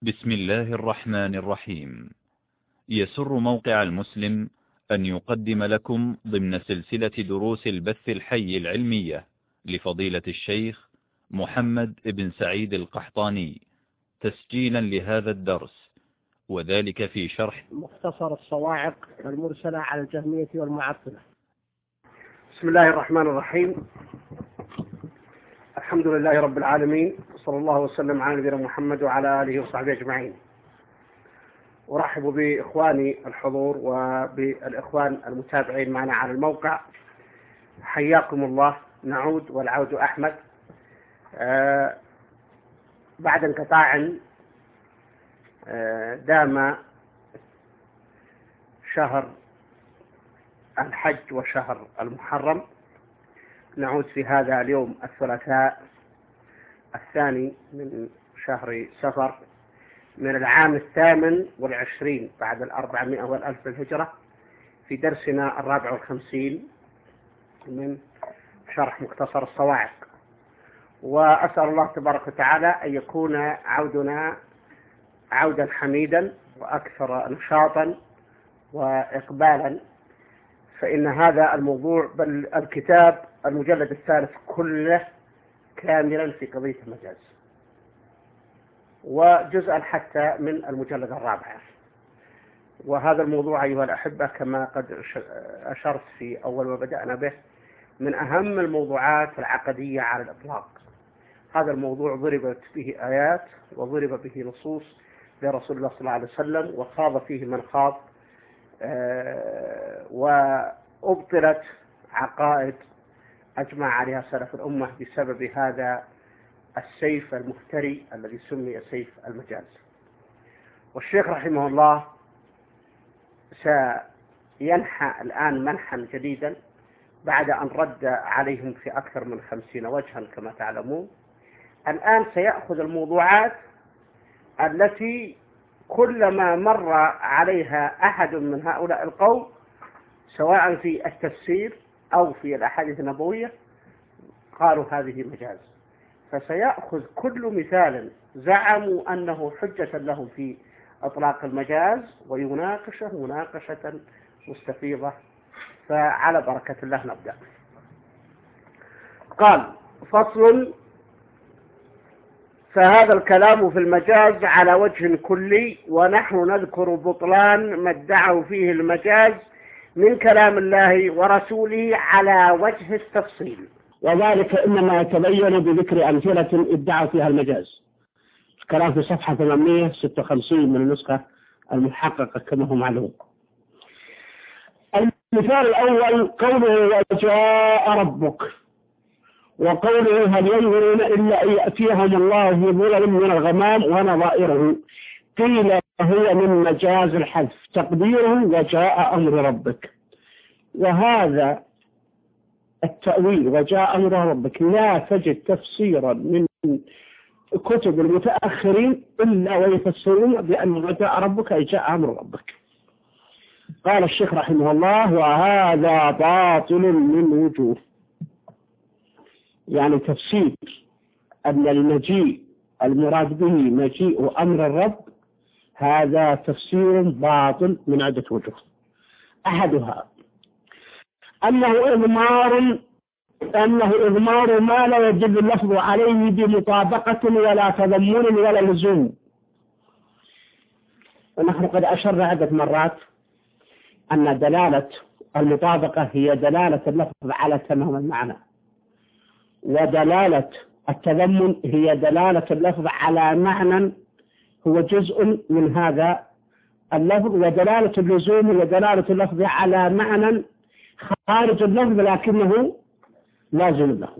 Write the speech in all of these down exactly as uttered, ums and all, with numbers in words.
بسم الله الرحمن الرحيم. يسر موقع المسلم أن يقدم لكم ضمن سلسلة دروس البث الحي العلمية لفضيلة الشيخ محمد بن سعيد القحطاني تسجيلا لهذا الدرس، وذلك في شرح مختصر الصواعق المرسلة على الجهمية والمعطلة. بسم الله الرحمن الرحيم. الحمد لله رب العالمين، صلى الله وسلم على نبينا محمد وعلى آله وصحبه أجمعين. أرحب بإخواني الحضور وبالإخوان المتابعين معنا على الموقع، حياكم الله. نعود والعود أحمد. آه بعد انقطاع آه دام شهر الحج وشهر المحرم، نعود في هذا اليوم الثلاثاء الثاني من شهر سفر من العام الثامن والعشرين بعد الأربعمائة والألف الهجرة في درسنا الرابع والخمسين من شرح مختصر الصواعق. وأسأل الله تبارك وتعالى أن يكون عودنا عودا حميدا وأكثر نشاطا وإقبالا، فإن هذا الموضوع بل الكتاب المجلد الثالث كله كاملا في قضية المجاز، وجزءا حتى من المجلد الرابع. وهذا الموضوع أيها الأحبة كما قد أشرت في أول ما بدأنا به من أهم الموضوعات العقدية على الإطلاق. هذا الموضوع ضربت به آيات وضرب به نصوص لرسول الله صلى الله عليه وسلم، وخاض فيه من خاض، أه وأبطلت عقائد أجمع عليها سلف الأمة بسبب هذا السيف المفتري الذي سمي سيف المجاز. والشيخ رحمه الله سينحى الآن منحا جديدا بعد أن رد عليهم في أكثر من خمسين وجها كما تعلمون. الآن سيأخذ الموضوعات التي كلما مر عليها أحد من هؤلاء القوم سواء في التفسير أو في الأحاديث النبوية قالوا هذه مجاز، فسيأخذ كل مثال زعموا أنه حجة لهم في إطلاق المجاز ويناقشه مناقشة مستفيضة. فعلى بركة الله نبدأ. قال: فصل: فهذا الكلام في المجاز على وجه كلي، ونحن نذكر بطلان ما ادعوا فيه المجاز من كلام الله ورسوله على وجه التفصيل، وذلك إنما يتبين بذكر أمثلة ادعوا فيها المجاز. الكلام في صفحة ثمانمائة وستة وخمسين من النسخة المحققة كما هو معلوم. المثال الأول قوله: وجاء ربك، وقوله: هل ينظرون إلا أن يأتيهم الله في ظلل من الغمام ونظائره. قيل هو من مجاز الحذف، تقديره وجاء أمر ربك. وهذا التأويل وجاء أمر ربك لا تجد تفسيرا من كتب المتأخرين إلا ويفسرون بأن وجاء ربك أي جاء أمر ربك. قال الشيخ رحمه الله: وهذا باطل من وجوه. يعني تفسير أن المجيء المراد به مجيء أمر الرب، هذا تفسير باطل من عدة وجوه. أحدها أنه إضمار أنه إضمار ما لا يدل اللفظ عليه بمطابقة ولا تضمن ولا لزوم. ونحن قد أشرنا عدة مرات أن دلالة المطابقة هي دلالة اللفظ على تمام المعنى، ودلالة التضمن هي دلالة اللفظ على معنى هو جزء من هذا اللفظ، ودلالة اللزوم هي دلالة اللفظ على معنى خارج اللفظ لكنه لازم له.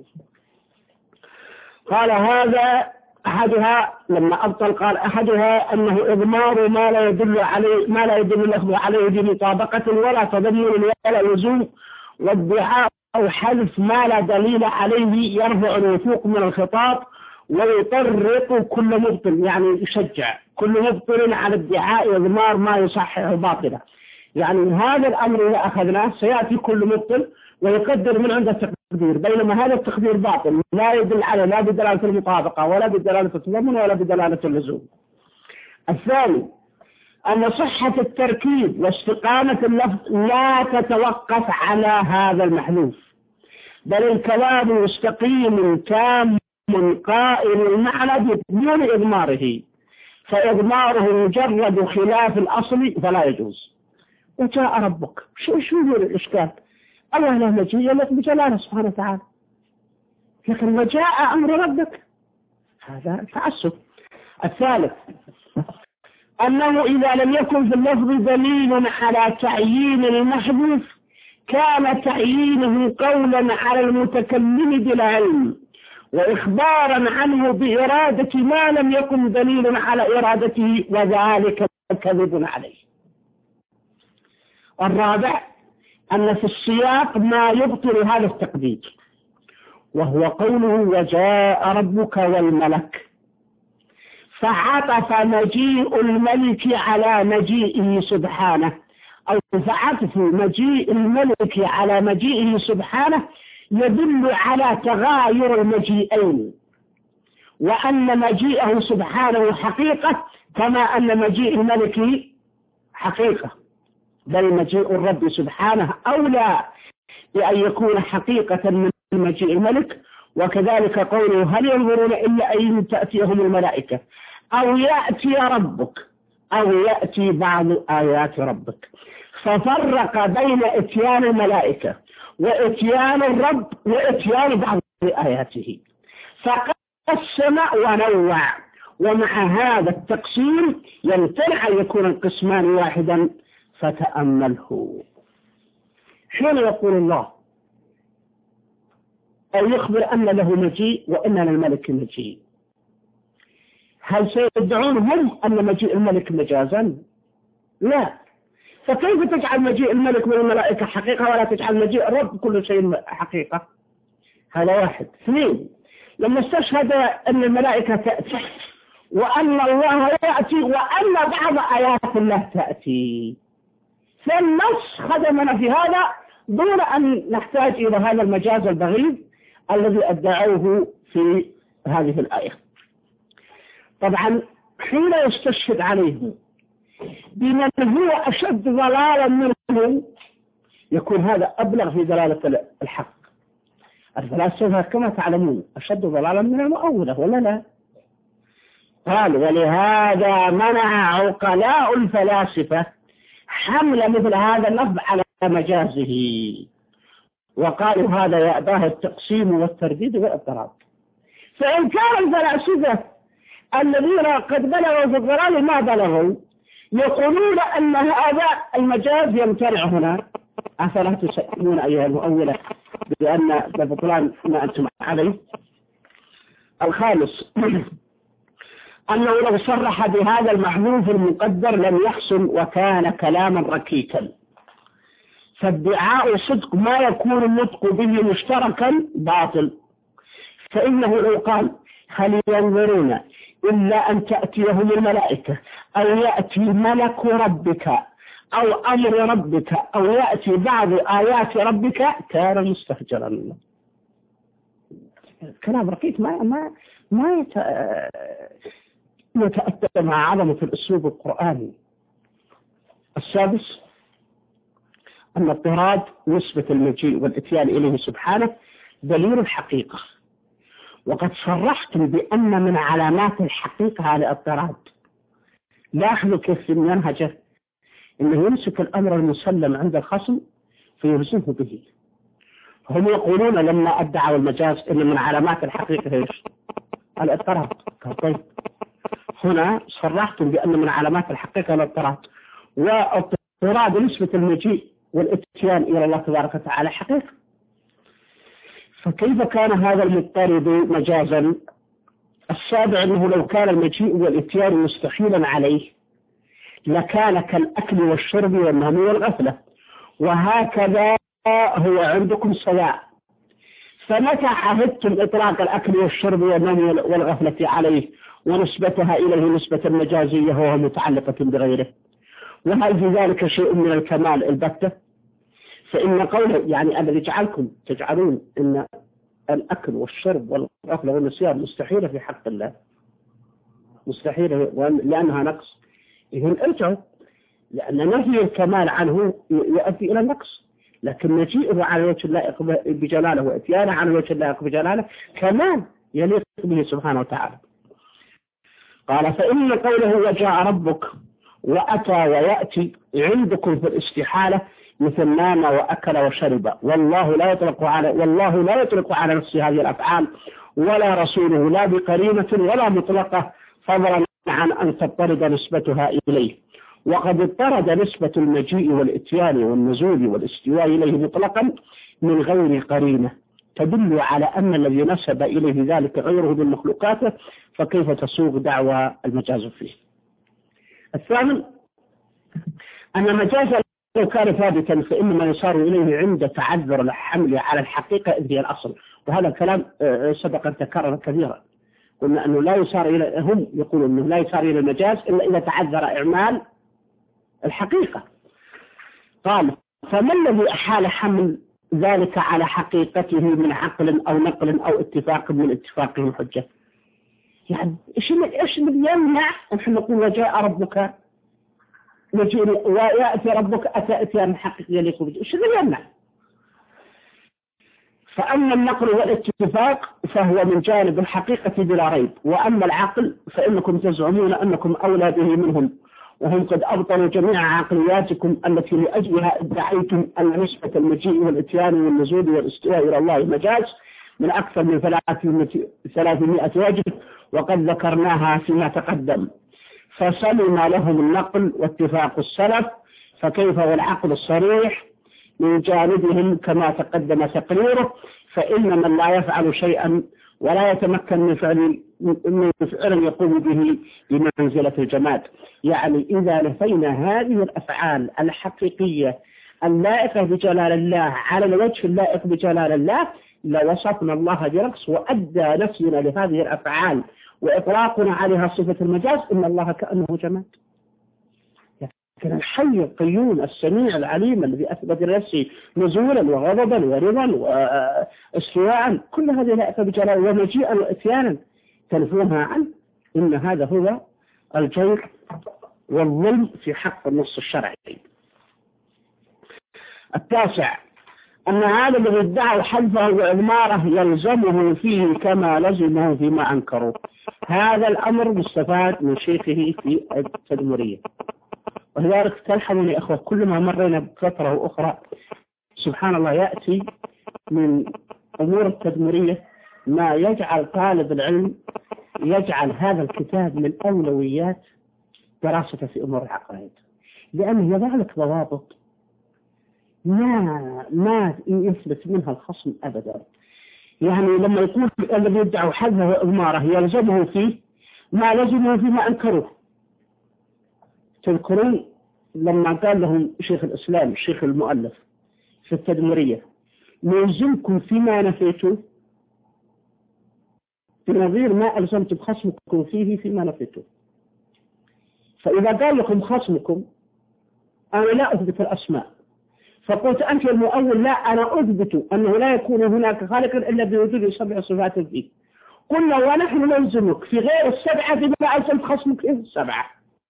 قال هذا أحدها لما أبطل، قال أحدها أنه إضمار ما لا يدل عليه ما لا يدل اللفظ عليه بمطابقة ولا تضمن ولا لزوم، والدعاء أو حذف ما لا دليل عليه يرفع الوثوق من الخطاب ويطرق كل مبطل، يعني يشجع كل مبطل على ادعاء إضمار ما يصحح باطله. يعني هذا الأمر إذا أخذناه سيأتي كل مبطل ويقدر من عنده التقدير، بينما هذا التقدير باطل لا يدل على لا بدلالة المطابقة ولا بدلالة التضمن ولا بدلالة اللزوم. الثاني أن صحة التركيب واستقامة اللفظ لا تتوقف على هذا المحذوف، بل الكلام مستقيم تام قائم المعنى بدون إضماره، فإضماره مجرد خلاف الأصل فلا يجوز. وجاء ربك، شو شو الإشكال؟ الله له مجيء لك بجلاله سبحانه وتعالى، لكن وجاء أمر ربك هذا تعسف. الثالث أنه إذا لم يكن في اللفظ دليل على تعيين المحذوف كان تعيينه قولا على المتكلم بالعلم وإخبارا عنه بإرادة ما لم يكن دليل على إرادته، وذلك كذب عليه. الرابع أن في السياق ما يبطل هذا التقدير، وهو قوله وجاء ربك والملك، فعطف مجيء الملك على مجيئه سبحانه، أو فعطف مجيء الملك على مجيئه سبحانه يدل على تغاير المجيئين، وأن مجيئه سبحانه حقيقة كما أن مجيء الملك حقيقة، بل مجيء الرب سبحانه أولى بأن يكون حقيقة من مجيء الملك. وكذلك قوله هل ينظرون إلا أن تأتيهم الملائكة أو يأتي ربك أو يأتي بعض آيات ربك، ففرق بين إتيان الملائكة وإتيان الرب وإتيان بعض آياته، فقسم ونوع، ومع هذا التقسيم يمتنع أن يكون القسمان واحدا، فتأمله. حين يقول الله أو يخبر أن له مجيء وأن للملك مجيء، هل سيدعون هم أن مجيء الملك مجازا؟ لا. فكيف تجعل مجيء الملك من الملائكة حقيقة ولا تجعل مجيء الرب كل شيء حقيقة؟ هذا واحد. اثنين، لما استشهد أن الملائكة تأتي وأن الله يأتي وأن بعض آيات الله تأتي، فالنص خدمنا في هذا دون أن نحتاج إلى هذا المجاز البغيض الذي أدعوه في هذه الآية. طبعا حين يستشهد عليه بمن هو أشد ضلالا منه يكون هذا أبلغ في دلالة الحق. الفلاسفة كما تعلمون أشد ضلالا من المؤولة ولا لا؟ قال ولهذا منع عقلاء الفلاسفة حمل مثل هذا اللفظ على مجازه، وقالوا هذا يأباه التقسيم والترديد والاضطراب. فإن كان الفلاسفة الذين قد بلغوا في الضلال ما بلغوا يقولون أن هذا المجاز يمتنع هنا، أفلا تسلمون أيها المؤولة بأن ببطلان ما أنتم عليه؟ الخامس أنه لو صرح بهذا المحذوف المقدر لم يحسن وكان كلاما ركيكا، فادعاء صدق ما يكون النطق به مشتركا باطل، فإنه لو قال هل ينظرون إلا أن تأتيهم الملائكة أو يأتي ملك ربك أو أمر ربك أو يأتي بعض آيات ربك كان مستهجرا. كلام رقيق ما ما ما يتأتى مع عظمة الأسلوب القرآني. السادس أن اضطراد نسبة المجيء والإتيان إليه سبحانه دليل الحقيقة، وقد صرحتم بأن من علامات الحقيقة هذا الاضطراد. لاحظوا كيف منهجه إنه يمسك الأمر المسلم عند الخصم فيرزمه به. هم يقولون لما أدعوا المجاز إن من علامات الحقيقة إيش؟ الاضطراد. طيب هنا صرحتم بأن من علامات الحقيقة الاضطراد، واضطراد نسبة المجيء والاتيان إلى الله تبارك وتعالى حقيقة، فكيف كان هذا المضطرد مجازا؟ السابع أنه لو كان المجيء والاتيان مستحيلا عليه لكان كالأكل والشرب والنوم والغفلة، وهكذا هو عندكم سواء. فمتى عهدتم إطلاق الأكل والشرب والنوم والغفلة عليه ونسبتها إليه نسبة مجازية وهو متعلقة بغيره؟ وهل في ذلك شيء من الكمال البتة؟ فإن قوله يعني الذي جعلكم تجعلون إن الأكل والشرب والغفلة والنسيان مستحيلة في حق الله، مستحيل لأنها نقص. إذن ارجعوا، لأن نفي الكمال عنه يؤدي إلى النقص، لكن نجيئه على وجه اللائق بجلاله وإتيانه على وجه اللائق بجلاله كمال يليق به سبحانه وتعالى. قال فإن قوله وجاء ربك وأتى ويأتي عندكم في الاستحالة مثل نام وأكل وشرب، والله لا يطلق على والله لا يطلق على نفسه هذه الأفعال ولا رسوله لا بقرينة ولا مطلقة، فضلا عن أن تضطرد نسبتها إليه. وقد اضطرد نسبة المجيء والإتيان والنزول والاستواء إليه مطلقا من غير قرينة تدل على أن الذي نسب إليه ذلك غيره من مخلوقاته، فكيف تسوغ دعوى المجاز فيه؟ الثامن أن مجازا لو كان ثابتا فإنما يصار إليه عند تعذر الحمل على الحقيقة إذ هي الأصل، وهذا الكلام سبق أن تكرر كثيرا. قلنا أنه لا يصار إلى هم يقولون أنه لا يصار إلى المجاز إلا إذا تعذر إعمال الحقيقة. قال فما الذي أحال حمل ذلك على حقيقته من عقل أو نقل أو اتفاق من اتفاقه حجة؟ يعني إيش إيش اللي يمنع أن نقول وجاء ربك ويأتي ربك أتى إتيان حقيقي يليق به؟ إيش اللي يمنع؟ فأما النقل والاتفاق فهو من جانب الحقيقة بلا ريب، وأما العقل فإنكم تزعمون أنكم أولى به منهم، وهم قد أبطلوا جميع عقلياتكم التي لأجلها ادعيتم أن نسبة المجيء والإتيان والنزول والاستواء إلى الله مجاز من أكثر من ثلاثمائة وجه، وقد ذكرناها فيما تقدم. فسلم لهم النقل واتفاق السلف، فكيف والعقل الصريح من جانبهم كما تقدم تقريره؟ فإن من لا يفعل شيئا ولا يتمكن من فعل من فعل يقوم به بمنزلة الجماد. يعني إذا نفينا هذه الأفعال الحقيقية اللائقة بجلال الله على الوجه اللائق بجلال الله لوصفنا الله بنقص، وأدى نفسنا لهذه الأفعال وإطلاقنا عليها صفة المجاز إن الله كأنه جماد. لكن الحي القيوم السميع العليم الذي أثبت لنفسه نزولا وغضبا ورضا واستواء كل هذه لائقة بجلاله، ومجيئا وإتيانا تنفونها عنه، إن هذا هو الجور والظلم في حق النص الشرعي. التاسع أن هذا الذي ادعوا حذفه وإضماره يلزمه فيه كما لزمه فيما أنكروا. هذا الأمر مستفاد من شيخه في التدمرية، ولذلك تلحظون يا أخوة كل ما مرينا بفترة أخرى سبحان الله يأتي من أمور التدمرية ما يجعل طالب العلم يجعل هذا الكتاب من أولويات دراسته في أمور العقائد، لأنه يضع لك ضوابط ما ما يثبت منها الخصم أبدا. يعني لما يقول الذي يدعوا حذفه وإضماره يلزمه فيه ما لزمه فيما أنكروه. تذكرون لما قال لهم شيخ الإسلام الشيخ المؤلف في التدمرية نلزمكم فيما نفيتوا بنظير ما ألزمت بخصمكم فيه فيما نفيتوا. فإذا قال لكم خصمكم أنا لا أثبت الأسماء، فقلت أنت المؤول لا أنا أثبت أنه لا يكون هناك خالق إلا بوجود سبع صفات فيه، قلنا ونحن نلزمك في غير السبعة بما ألزمت خصمك فيه السبعة.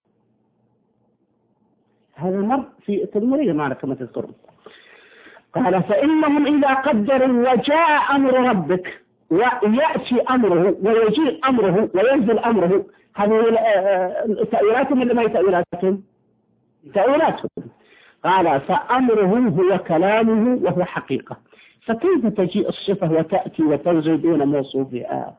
هذا المر في التدمرية معنا كما تذكرون. قال فإنهم إذا قدروا وجاء أمر ربك ويأتي أمره ويجيء أمره وينزل أمره، هذه تأويلاتهم ولا ما تأويلاتهم؟ تأويلاتهم. قال فأمره هو كلامه وهو حقيقة، فكيف تجيء الصفة وتأتي وتنزل دون موصوفها؟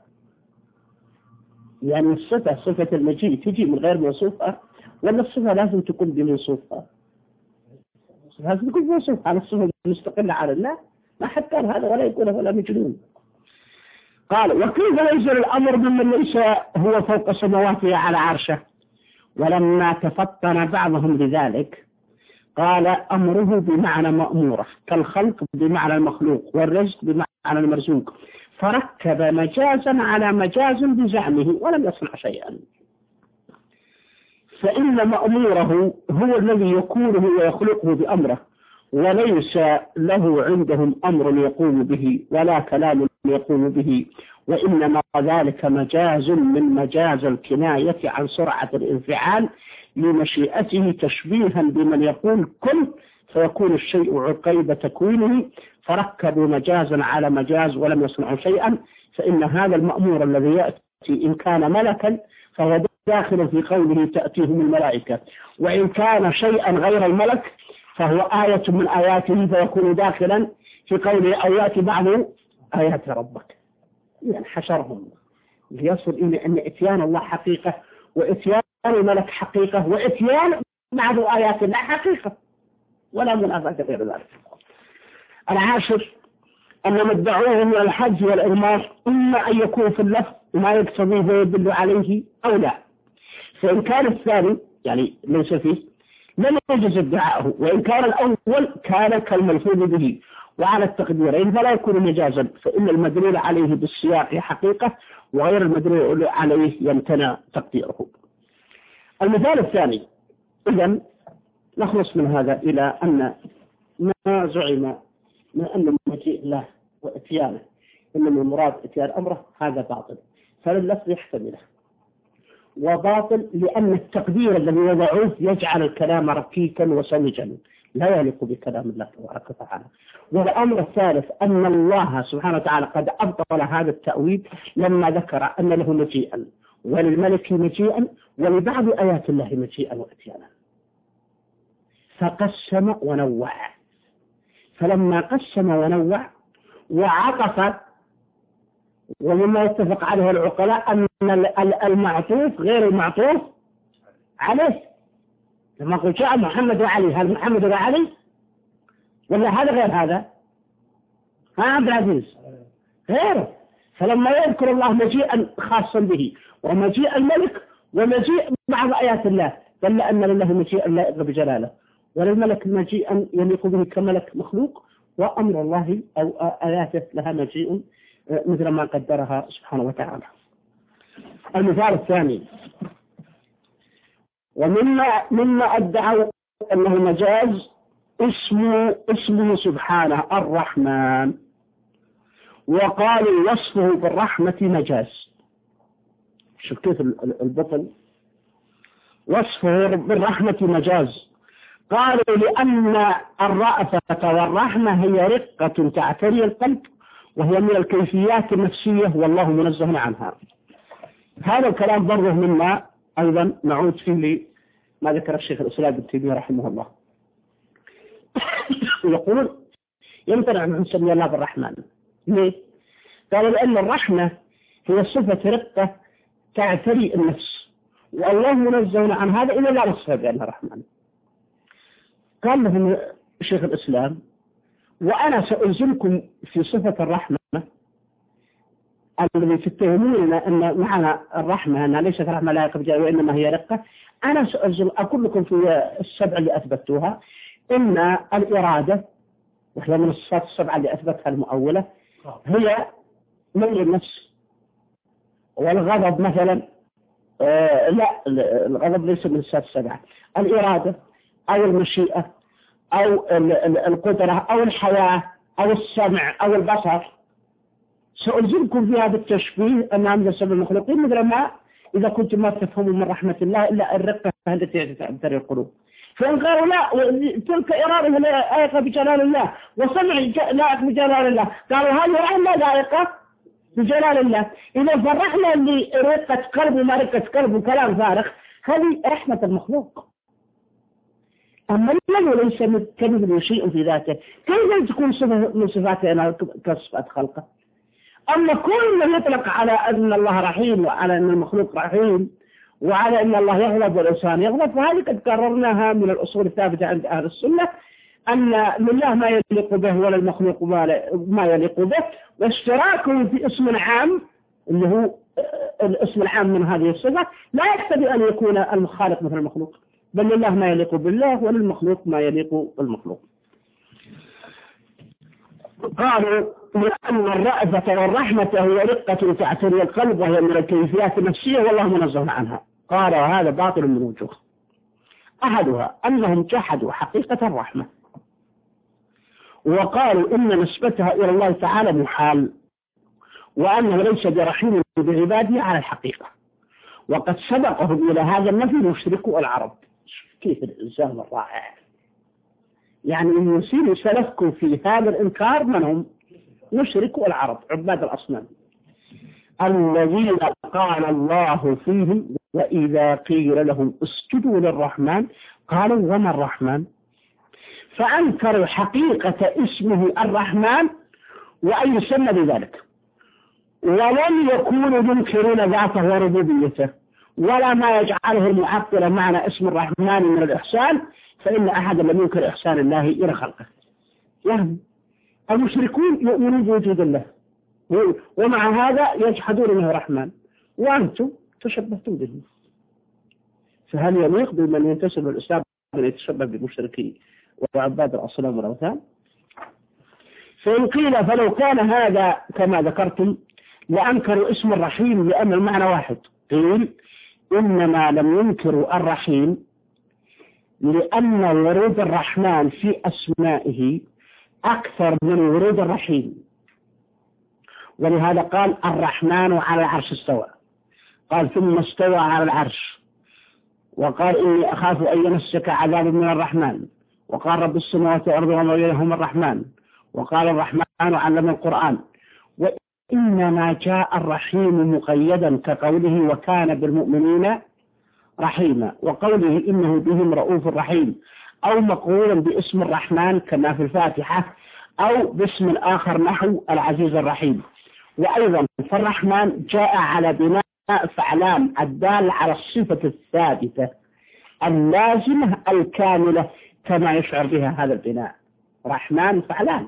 يعني الصفة صفة المجيء تجي من غير موصوفها، ولا الصفة لازم تكون بموصوفها؟ لازم تكون بموصوفها. على الصفة المستقلة على الله ما حد قال هذا ولا يقول ولا مجنون. قال وكيف ينزل الأمر ممن ليس هو فوق سماواته على عرشه؟ ولما تفطن بعضهم لذلك قال أمره بمعنى مأمورة كالخلق بمعنى المخلوق والرزق بمعنى المرزوق، فركب مجازا على مجاز بزعمه ولم يصنع شيئا. فإن مأموره هو الذي يكونه ويخلقه بأمره، وليس له عندهم أمر يقوم به ولا كلام يقوم به وإنما ذلك مجاز من مجاز الكناية عن سرعة الانفعال لمشيئته تشبيها بمن يقول كن فيكون الشيء عقيب تكوينه، فركبوا مجازا على مجاز ولم يصنعوا شيئا. فإن هذا المأمور الذي يأتي إن كان ملكا فهو داخل في قوله تأتيهم الملائكة، وإن كان شيئا غير الملك فهو آية من آياته فيكون داخلا في قوله أو يأتي بعض آيات ربك. يعني حشرهم ليصل إلى أن إتيان الله حقيقة، وإتيان الملك حقيقة، وإتيان بعض آيات الله حقيقة، ولا منافاة غير ذلك. العاشر أن ما ادعوه من الحج والإغمار إما أن يكون في اللفظ ما يقتضيه ويدل عليه أو لا، فإن كان الثاني يعني ليس فيه لم يجوز ادعاءه، وإن كان الأول كان كالملفوظ به، وعلى التقديرين فلا يكون مجازا، فإن المدلول عليه بالسياق حقيقة وغير المدلول عليه يمتنع تقديره. المثال الثاني، إذن نخلص من هذا إلى أن ما زعم من أن مجيء الله وإتيانه إنما المراد إتيان أمره هذا باطل، فاللفظ يحتمله، وباطل لأن التقدير الذي وضعوه يجعل الكلام ركيكا وسمجا لا يليق بكلام الله تبارك وتعالى. والأمر الثالث أن الله سبحانه وتعالى قد أبطل هذا التأويل لما ذكر أن له مجيئا وللملك مجيئا ولبعض آيات الله مجيئا وإتيانا، فقسم ونوع. فلما قسم ونوع وعطف، ومما يتفق عليه العقلاء أن المعطوف غير المعطوف عليه. لما قلت جاء محمد وعلي، هل محمد وعلي ولا هذا غير هذا؟ ها عبد العزيز غيره. فلما يذكر الله مجيئا خاصا به ومجيء الملك ومجيء بعض آيات الله، دل أن لله مجيئا لائق بجلاله، وللملك مجيئا يليق به كملك مخلوق، وأمر الله أو آياته لها مجيء مثل ما قدرها سبحانه وتعالى. المثال الثاني، ومما مما أدعوا أنه مجاز اسمه اسمه سبحانه الرحمن، وقالوا وصفه بالرحمة مجاز. شوف كيف البطل، وصفه بالرحمة مجاز. قالوا لأن الرأفة والرحمة هي رقة تعتري القلب، وهي من الكيفيات النفسية والله منزه عنها. هذا الكلام برضه مما أيضا نعود فيه لما ذكر الشيخ الإسلام ابن تيمية رحمه الله. يقول يمتنع أن نسمي الله بالرحمن. ليه؟ قالوا لأن الرحمة هي صفة رقة تعتري النفس، والله منزه عن هذا إلا لا نصف بأنها رحمن. قال لهم شيخ الإسلام وأنا سألزمكم في صفة الرحمة الذي تتهمون أن معنا الرحمة أنها ليست رحمة لا يقبل وإنما هي رقة. أنا سألزم أقول لكم في السبع اللي أثبتوها إن الإرادة وهي من الصفات السبعة اللي أثبتها المؤولة هي ميل النفس، والغضب مثلا آه لا الغضب ليس من الصفات السبعة. الإرادة أو المشيئة أو القدرة أو الحياة أو السمع أو البصر سألزمكم في هذا التشبيه أنها من سبب المخلوقين، مثل ما إذا كنتم ما تفهموا من رحمة الله إلا الرقة التي تعتري القلوب. فإن قالوا لا تلك إرادة لائقة بجلال الله وسمع لائق بجلال الله، قالوا هذه رحمة لائقة بجلال الله. إذا فالرحمة اللي رقة قلب وما رقة قلب وكلام فارغ هذه رحمة المخلوق. أما الذي ليس كمثله شيء في ذاته كيف تكون صفة من صفاته كصفات خلقه؟ أما كل من يطلق على أن الله رحيم وعلى أن المخلوق رحيم وعلى أن الله يغضب والإنسان يغضب، فهذه قد قررناها من الأصول الثابتة عند أهل السنة أن لله ما يليق به وللمخلوق ما يليق به، واشتراكه في اسم عام اللي هو الاسم العام من هذه الصفة لا يقتضي أن يكون الخالق مثل المخلوق، بل لله ما يليق بالله وللمخلوق ما يليق بالمخلوق. قالوا لأن الرأفة والرحمة هي رقة تعتري القلب وهي من الكيفيات النفسية والله منزه عنها. قال هذا باطل من وجوه. أحدها أنهم جحدوا حقيقة الرحمة وقالوا إن نسبتها إلى الله تعالى محال، وأنه ليس برحيم بعباده على الحقيقة. وقد سبقهم إلى هذا النفي مشركو العرب. كيف الإنسان الرائع، يعني يسير سلفكم في هذا الإنكار من هم؟ مشركو العرب عباد الأصنام الذين قال الله فيهم وإذا قيل لهم اسجدوا للرحمن قالوا وما الرحمن، فأنكروا حقيقة اسمه الرحمن وأن يسمى بذلك، ولم يكونوا ينكرون ذاته وربوبيته ولا ما يجعله المعطل معنى اسم الرحمن من الإحسان، فإن أحدا لم ينكر إحسان الله إلى خلقه. يعني المشركون يؤمنون بوجود الله ومع هذا يجحدون أنه رحمن، وأنتم تشبهتم به. فهل يليق بمن ينتسب الإسلام أن يتشبه بالمشركين وعباد الأصنام والأوثان؟ فإن قيل فلو كان هذا كما ذكرتم لأنكروا اسم الرحيم لأن المعنى واحد. قيل إنما لم ينكروا الرحيم لأن ورود الرحمن في أسمائه أكثر من ورود الرحيم، ولهذا قال الرحمن على العرش استوى، قال ثم استوى على العرش، وقال إني أخاف أن يمسك عذاب من الرحمن، وقال رب السماوات والأرض وما بينهما الرحمن، وقال الرحمن علم القرآن. وإنما جاء الرحيم مقيدا كقوله وكان بالمؤمنين رحيما، وقوله إنه بهم رؤوف رحيم، أو مقرونا باسم الرحمن كما في الفاتحة، أو باسم آخر نحو العزيز الرحيم. وأيضا فالرحمن جاء على بناء فعلان الدال على الصفة الثابتة اللازمة الكاملة كما يشعر بها هذا البناء. رحمن فعلان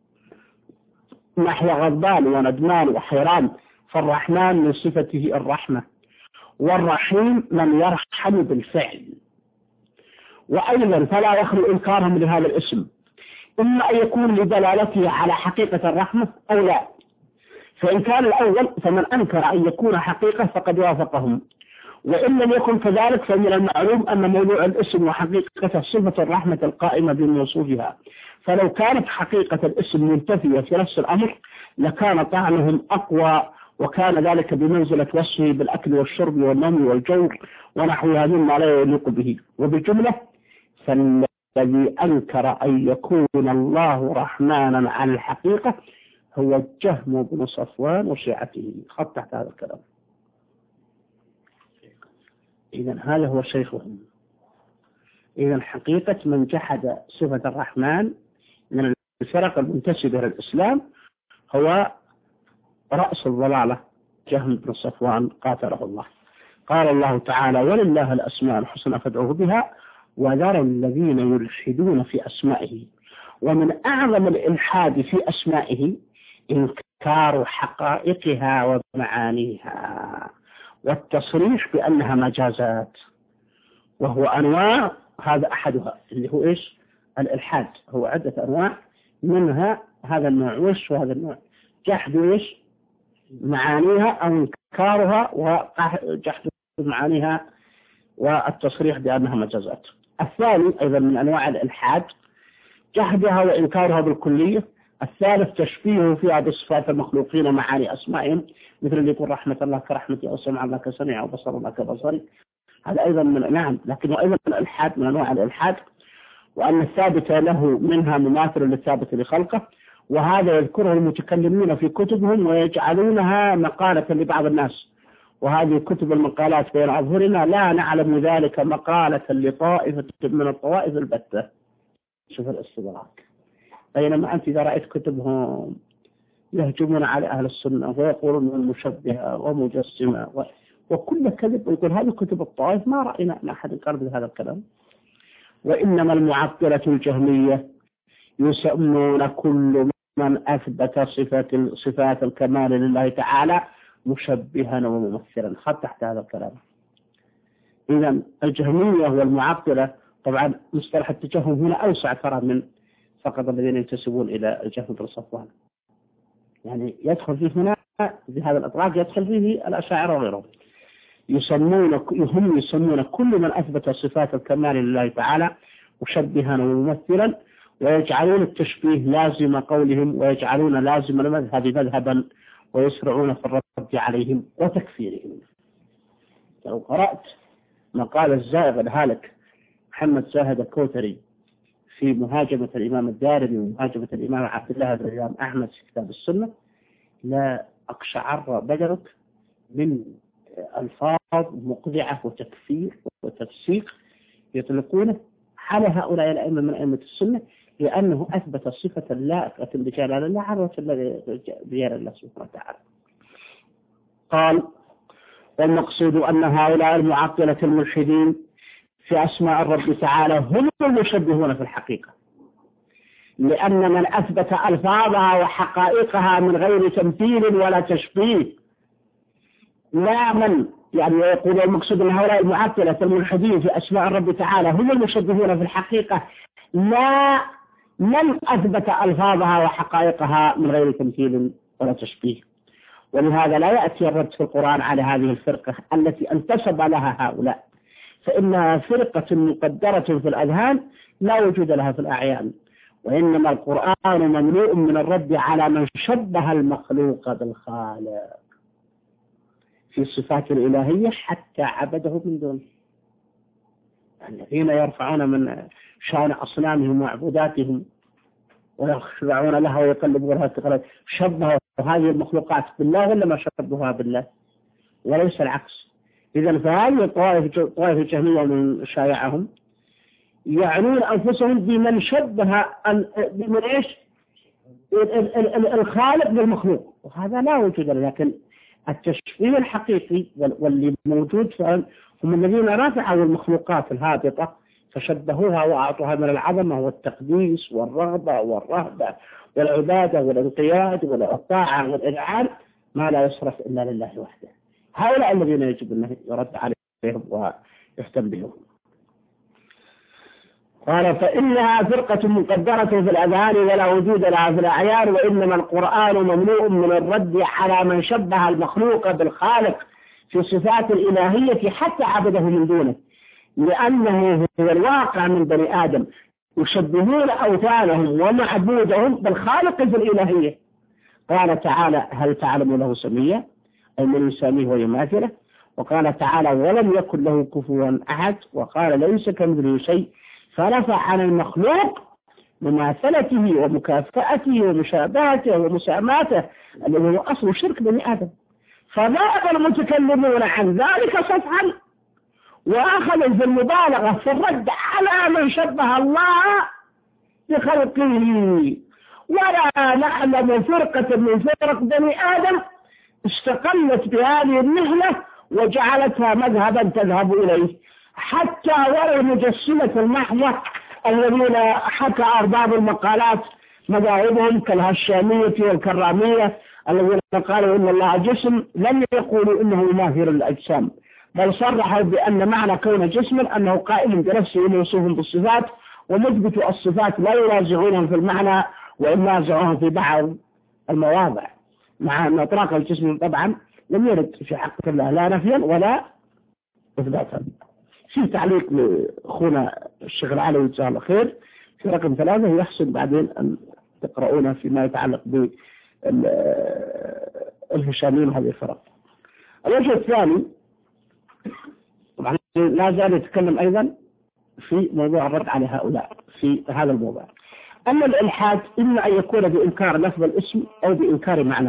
نحو غضبان وندمان وحيران، فالرحمن من صفته الرحمة، والرحيم من يرحم بالفعل. وأيضا فلا يخلو إنكارهم لهذا الاسم، إما أن يكون لدلالته على حقيقة الرحمة أو لا. فإن كان الأول فمن أنكر أن يكون حقيقة فقد وافقهم، وإن لم يكن كذلك فمن المعلوم أن موضوع الاسم وحقيقة صفة الرحمة القائمة بموصوفها، فلو كانت حقيقة الاسم منتفية في نفس الأمر لكان طعنهم أقوى، وكان ذلك بمنزلة وصفه بالأكل والشرب والنوم والجور ونحو هذا ما لا يليق به. وبجملة فالذي أنكر أن يكون الله رحمانا على الحقيقة هو الجهم بن صفوان وشيعته. خط تحت هذا الكلام. إذن هذا هو شيخهم. إذن حقيقة من جحد صفة الرحمن من الفرق المنتسبة للإسلام هو رأس الضلالة جهم بن صفوان قاتله الله. قال الله تعالى ولله الأسماء الحسنى فادعوه بها وذروا الذين يلحدون في أسمائه. ومن أعظم الإلحاد في أسمائه إنكار حقائقها ومعانيها والتصريح بأنها مجازات، وهو أنواع، هذا أحدها اللي هو إيش؟ الإلحاد. هو عدة أنواع، منها هذا النوع. وإيش وهذا النوع؟ جحد إيش؟ معانيها أو إنكارها وجحد معانيها والتصريح بأنها مجازات. الثاني أيضا من أنواع الإلحاد جحدها وإنكارها بالكلية. الثالث تشبيهه فيها بصفات المخلوقين ومعاني أسمائهم، مثل اللي يقول رحمة الله كرحمتي أو سمع الله كسمع أو بصر الله كبصري. هذا أيضا من نعم لكنه أيضا من الإلحاد، من أنواع الإلحاد. وأن الثابت له منها مماثل للثابت لخلقه، وهذا يذكره المتكلمين في كتبهم ويجعلونها مقالة لبعض الناس، وهذه كتب المقالات بين أظهرنا لا نعلم ذلك مقالة لطائفة من الطوائف البتة. شوف الاستدراك. بينما أنت إذا رأيت كتبهم يهجمون على أهل السنة ويقولون المشبهة ومجسمة و... وكل كذب، ويقول هذه كتب الطائف ما رأينا أن أحد قال بهذا الكلام. وإنما المعطلة الجهمية يسمون كل من أثبت صفات صفات الكمال لله تعالى مشبها وممثلا. خط تحت هذا الكلام. إذن الجهمية والمعطلة طبعا مصطلح التجهم هنا أوسع ترى من فقط الذين ينتسبون إلى الجهم بن صفوان، يعني يدخل فيه هنا بهذا الإطلاق يدخل فيه الأشاعرة وغيرهم. يسمون هم يسمون كل من أثبت صفات الكمال لله تعالى مشبها وممثلا، ويجعلون التشبيه لازم قولهم، ويجعلون لازم المذهب مذهبا، ويسرعون في الرد عليهم وتكفيرهم. لو قرأت مقال الزائغ الهالك محمد زاهد الكوثري في مهاجمة الإمام الدارمي ومهاجمة الإمام عبد الله بن الإمام أحمد في كتاب السنة لا أقشعر بدنك من ألفاظ مقذعة وتكفير وتفسيق يطلقونه على هؤلاء الأئمة من أئمة السنة، لأنه أثبت صفة لائقة بجلال الله عروة بجلال الله سبحانه وتعالى. قال: والمقصود أن هؤلاء المعطلة الملحدين في أسماء الرب تعالى هم المشبهون في الحقيقة، لأن من أثبت ألفاظها وحقائقها من غير تمثيل ولا تشبيه، لا من يعني يقول المقصود أن هؤلاء المعطلة الملحدين في أسماء الرب تعالى هم المشبهون في الحقيقة، لا من أثبت ألفاظها وحقائقها من غير تمثيل ولا تشبيه. ولهذا لا يأتي الرد في القرآن على هذه الفرقة التي انتسب لها هؤلاء، فإنها فرقة مقدرة في الأذهان لا وجود لها في الأعيان، وإنما القرآن مملوء من الرد على من شبه المخلوق بالخالق في الصفات الإلهية حتى عبده من دونه. الذين يرفعون من شأن أصنامهم وعبوداتهم ويخشعون لها ويقلبونها تقلب، شبهوا هذه المخلوقات بالله ولا ما شبهوها بالله؟ وليس العكس. إذن فهذه الطوائف الطوائف الجهمية من شايعهم يعنون أنفسهم بمن شبه بمن إيش الخالق بالمخلوق، وهذا لا وجود له. لكن التشبيه الحقيقي واللي موجود فعلا هم الذين رفعوا المخلوقات الهابطة فشبهوها وأعطوها من العظمة والتقديس والرغبة والرهبة والعبادة والانقياد والطاعة والإذعان ما لا يصرف إلا لله وحده. هؤلاء الذين يجب أن يرد عليهم ويهتم بهم. قال: فإنها فرقة مقدرة في الأذهان ولا وجود لها في الأعيان، وإنما القرآن مملوء من الرد على من شبه المخلوق بالخالق في صفات الإلهية حتى عبده من دونه، لأنه هو الواقع من بني آدم يشبهون أوثانهم ومعبودهم بالخالق في الإلهية. قال تعالى: هل تعلم له سميا؟ أي من يساميه ويماثله. وقال تعالى: ولم يكن له كفوا أحد. وقال: ليس كمثله شيء، فرفع عن المخلوق مماثلته ومكافأته ومشابهته ومساماته الذي هو أصل شرك بني آدم، فذهب المتكلمون عن ذلك سفحا وأخذوا في المبالغة في الرد على من شبه الله بخلقه. ولا نعلم فرقة من فرق بني آدم استقلت بهذه المهنة وجعلتها مذهبا تذهب إليه، حتى ولو مجسمة المحضة الذين حكى أرباب المقالات مذاهبهم كالهشامية والكرامية الذين قالوا إن الله جسم، لم يقولوا إنه ماهر الأجسام، بل صرحوا بأن معنى كون جسما أنه قائم بنفسه موصوف بالصفات، ومثبت الصفات لا يراجعونهم في المعنى وإما يراجعونهم في بعض المواضع، مع أن إطلاق الجسم طبعا لم يرد في حق الله لا نفيا ولا إثباتا. في تعليق لأخونا الشيخ العلوي جزاه الله خير في رقم ثلاثة، يحسن بعدين أن تقرؤونه فيما يتعلق بالهشامين هذه الفرق. الوجه الثاني طبعا لا زال يتكلم أيضا في موضوع الرد على هؤلاء في هذا الموضوع، أن الإلحاد إما أن يكون بإنكار لفظ الاسم أو بإنكار معناه.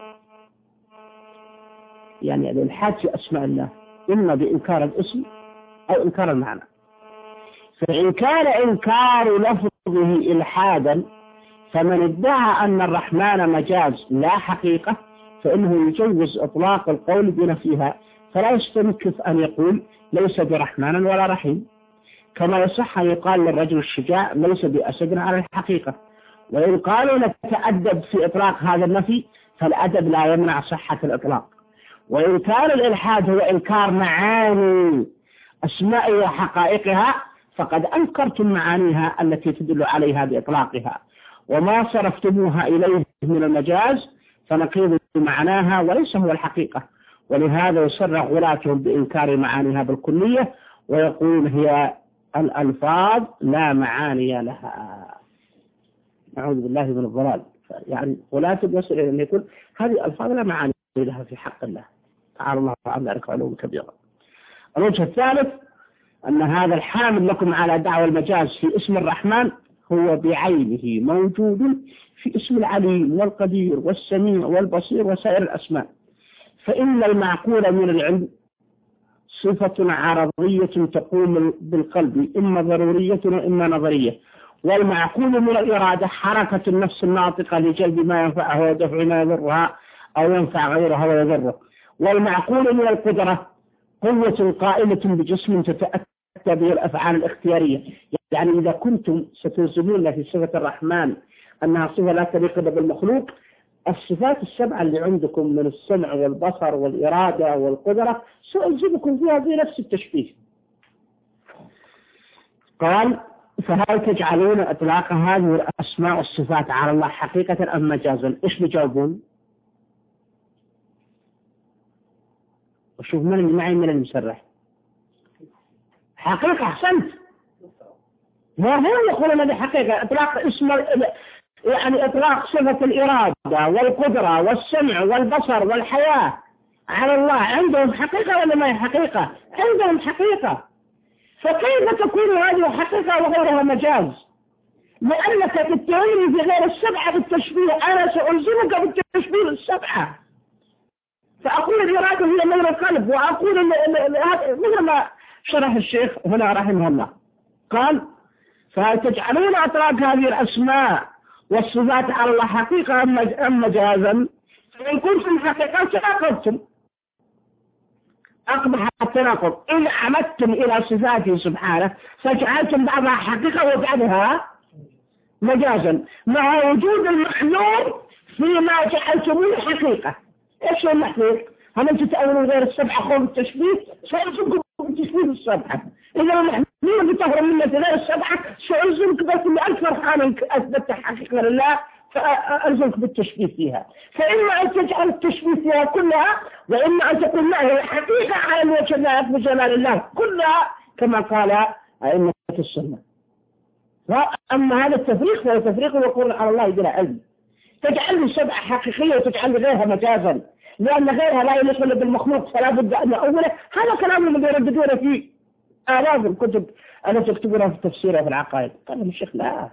يعني الإلحاد في أسماء الله إما بإنكار الاسم أو إنكار المعنى. فإن كان إنكار لفظه إلحادا فمن ادعى أن الرحمن مجاز لا حقيقة فإنه يجوز إطلاق القول بنفيها، فلا يستنكف أن يقول ليس برحمن ولا رحيم، كما يصح أن يقال للرجل الشجاع ليس بأسد على الحقيقة. وإن قالوا نتأدب في إطلاق هذا النفي فالأدب لا يمنع صحة الإطلاق. وإن كان الإلحاد هو إنكار معاني أسماء وحقائقها فقد أنكرتم معانيها التي تدل عليها بإطلاقها، وما صرفتموها إليه من المجاز فنقيض معناها وليس هو الحقيقة. ولهذا يصرح غلاتهم بإنكار معانيها بالكلية ويقولون هي الألفاظ لا معاني لها. نعوذ بالله من الضلال. يعني ولا تبصر إلى أن يكون هذه ألفاظ لا معاني لها في حق الله تعالى الله عن ذلك علوم كبيرة. الوجه الثالث أن هذا الحامل لكم على دعوى المجاز في اسم الرحمن هو بعينه موجود في اسم العليم والقدير والسميع والبصير وسائر الأسماء، فإن المعقول من العلم صفة عرضية تقوم بالقلب إما ضرورية وإما نظرية، والمعقول من الإرادة حركة النفس الناطقة لجلب ما ينفعها ودفع ما يضرها أو ينفع غيرها ويضره، والمعقول من القدرة قوة قائمة بجسم تتأتى به الأفعال الاختيارية. يعني إذا كنتم ستلزمون في صفة الرحمن أنها صفة لا تليق بالمخلوق، الصفات السبعة اللي عندكم من السمع والبصر والإرادة والقدرة سألزمكم فيها بنفس التشبيه. قال فهل تجعلون إطلاق هذه الأسماء والصفات على الله حقيقة أم مجازا؟ إيش بيجاوبون؟ وشوف من اللي معي من المسرح. حقيقة أحسنت. ما هو يقولون هذه حقيقة إطلاق اسم يعني إطلاق صفة الإرادة والقدرة والسمع والبصر والحياة على الله عندهم حقيقة ولا ما هي حقيقة؟ عندهم حقيقة. فكيف تكون هذه حقيقة وغيرها مجاز؟ لأنك تتهمني بغير السبعة بالتشبيه، أنا سألزمك بالتشبيه السبعة، فأقول الإرادة هي ميل القلب، وأقول مثل ما شرح الشيخ هنا رحمه الله. قال فهل تجعلون أطلاق هذه الأسماء والصفات على الله حقيقة أم مجازا؟ فإن كنتم حقيقة تناقضتم، أقبح التناقض. إن عمدتم إلى صفاته سبحانه فجعلتم بعضها حقيقة وبعضها مجازا مع وجود المحلول فيما جعلتموه حقيقة. إيش هو المحلول؟ هل أنتم تأولون غير السبعة خوف التشبيه؟ سألزمكم بالتشبيه السبعة. إذا المحلول بتهرب منه غير السبعة سألزمك بس اللي أكثر حالا أثبت حقيقة لله فألزمك بالتشبيه فيها. فإما أن تجعل التشبيه فيها كلها، وإما أن تقول لا هي حقيقة على الوجه لا بجلال الله كلها كما قال أئمة السنة. أما هذا التفريق فهو تفريق ويقول على الله بلا علم. تجعل السبعة حقيقية وتجعل غيرها مجازا لأن غيرها لا يليق بالمخلوق فلا بد أن أوله. هذا كلام اللي يرددونه في آلاف الكتب التي تكتبونها في التفسير وفي العقائد. قال الشيخ لا،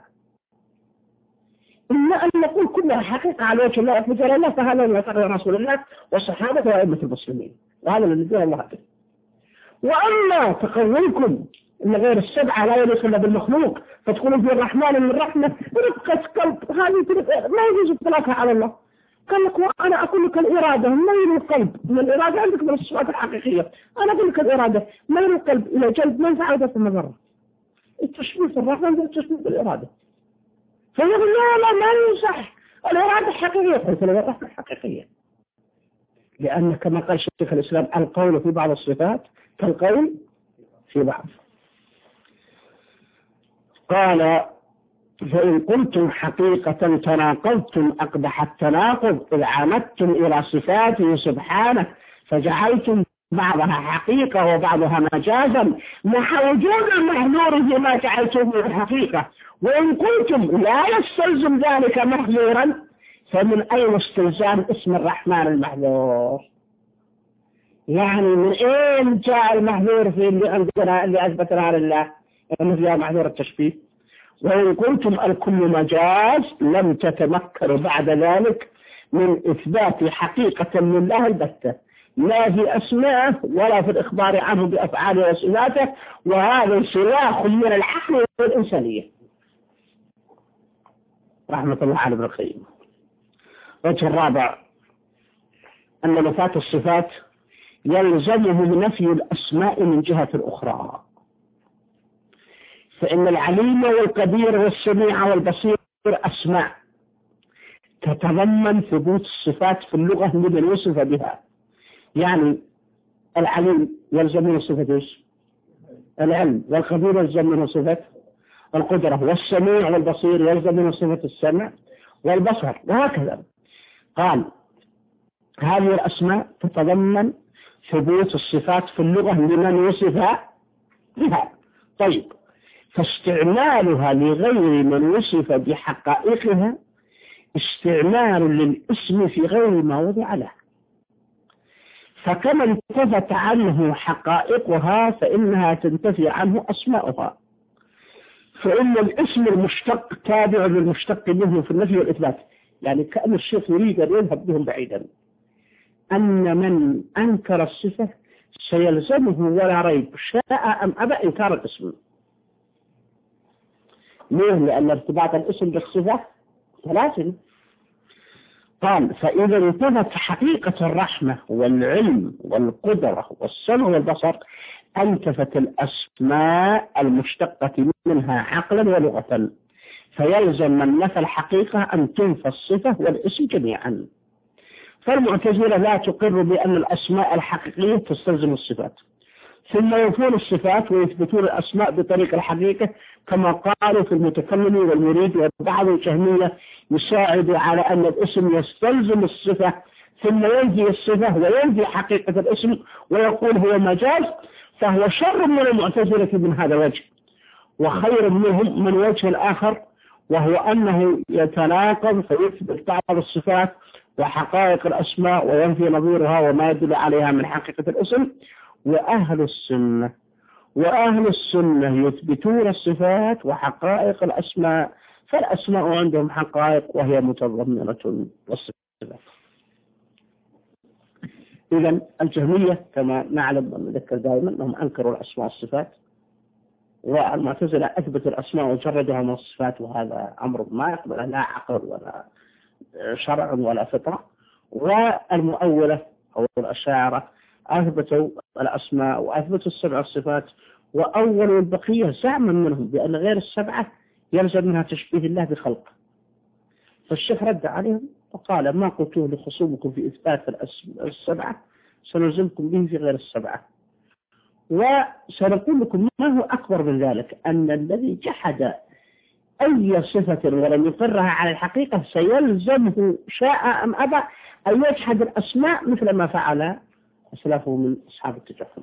إما أن نقول كلها حقيقة على وجه الله بجلال الله، فهذا ما يقرر رسول الله والصحابة وأئمة المسلمين، وهذا الذي يقول الله به. وأما تقولكم إن غير السبعة لا يليق إلا بالمخلوق فتقولون في الرحمن من رحمة رقة قلب، هذه ما يجوز إطلاقها على الله. قال لك وأنا أقول لك الإرادة ميل القلب، من الإرادة عندك من الصفات الحقيقية، أنا أقول لك الإرادة ميل القلب إلى جلب منفعة ودفع مضرة. التشبيه في الرحمن هو التشبيه بالإرادة. فيقول لا لا ما يصح، الإرادة حقيقية. قلت له الرحمة حقيقية، لأن كما قال شيخ الإسلام القول في بعض الصفات كالقول في بعض. قال فإن قلتم حقيقة تناقضتم أقبح التناقض إذ عمدتم إلى صفاته سبحانه فجعلتم بعضها حقيقة وبعضها مجازا مع وجود المحذور فيما جعلتموه حقيقة. وإن قلتم لا يستلزم ذلك محذورا فمن أين استلزام اسم الرحمن المحذور؟ يعني من أين جاء المحذور في اللي عندنا اللي أثبتنا لله أنه فيها محذور التشبيه؟ وإن قلتم الكل مجاز لم تتمكنوا بعد ذلك من إثبات حقيقة لله البتة، لا في أسماءه ولا في الإخبار عنه بأفعاله وصفاته، وهذا سلاح من العقل والإنسانية. رحمة الله على ابن القيم. وجه الرابع أن نفاة الصفات يلزمه نفي الأسماء من جهة أخرى، فإن العليم والقدير والسميع والبصير أسماء تتضمن ثبوت الصفات في اللغة لمن وصف بها. يعني العليم يلزم من صفة ايش؟ العلم، والقدير يلزم من صفة القدرة، والسميع والبصير يلزم من صفة السمع والبصر، وهكذا. قال هذه الأسماء تتضمن ثبوت الصفات في اللغة لمن وصف بها. طيب فاستعمالها لغير من وصف بحقائقها استعمال للاسم في غير ما وضع له، فكما انتفت عنه حقائقها فإنها تنتفي عنه أسماؤها، فإن الاسم المشتق تابع للمشتق منه في النفي والإثبات. يعني كأن الشيخ يريد أن يذهب بهم بعيدا أن من أنكر الصفة سيلزمه ولا ريب شاء أم أبى إنكار الاسم. ليه؟ لأن ارتباط الاسم بالصفة ثلاث. قال فإذا انتفت حقيقة الرحمة والعلم والقدرة والسمع والبصر انتفت الأسماء المشتقة منها عقلا ولغة، فيلزم من نفى الحقيقة أن تنفى الصفة والاسم جميعا. فالمعتزلة لا تقر بأن الأسماء الحقيقية تستلزم الصفات، ثم ينفون الصفات ويثبتون الأسماء بطريق الحقيقة كما قالوا في المتكلم والمريد. وبعض الجهمية يساعد على أن الاسم يستلزم الصفة ثم ينفي الصفة وينفي حقيقة الاسم ويقول هو مجاز، فهو شر من المعتزلة من هذا الوجه، وخير منهم من وجه الآخر، وهو أنه يتناقض فيثبت بعض الصفات وحقائق الأسماء وينفي نظيرها وما يدل عليها من حقيقة الاسم. وأهل السنة وأهل السنة يثبتون الصفات وحقائق الأسماء، فالأسماء عندهم حقائق وهي متضمنة والصفات. إذن الجهمية كما نعلم ونذكر دائما أنهم أنكروا الأسماء والصفات، والمعتزلة أثبت الأسماء وجردها من الصفات، وهذا أمر ما يقبله لا عقل ولا شرع ولا فطرة. والمؤولة أو الأشاعرة أثبتوا الأسماء وأثبتوا السبع الصفات وأولوا البقية زعما منهم بأن غير السبعة يلزم منها تشبيه الله بخلق. فالشيخ رد عليهم وقال ما قلتوه لخصومكم في إثبات السبعة سنلزمكم به في غير السبعة. وسنقول لكم ما هو أكبر من ذلك، أن الذي جحد أي صفة ولم يقرها على الحقيقة سيلزمه شاء أم أبى أن يجحد الأسماء مثل ما فعل أسلافه من أصحاب التجحد.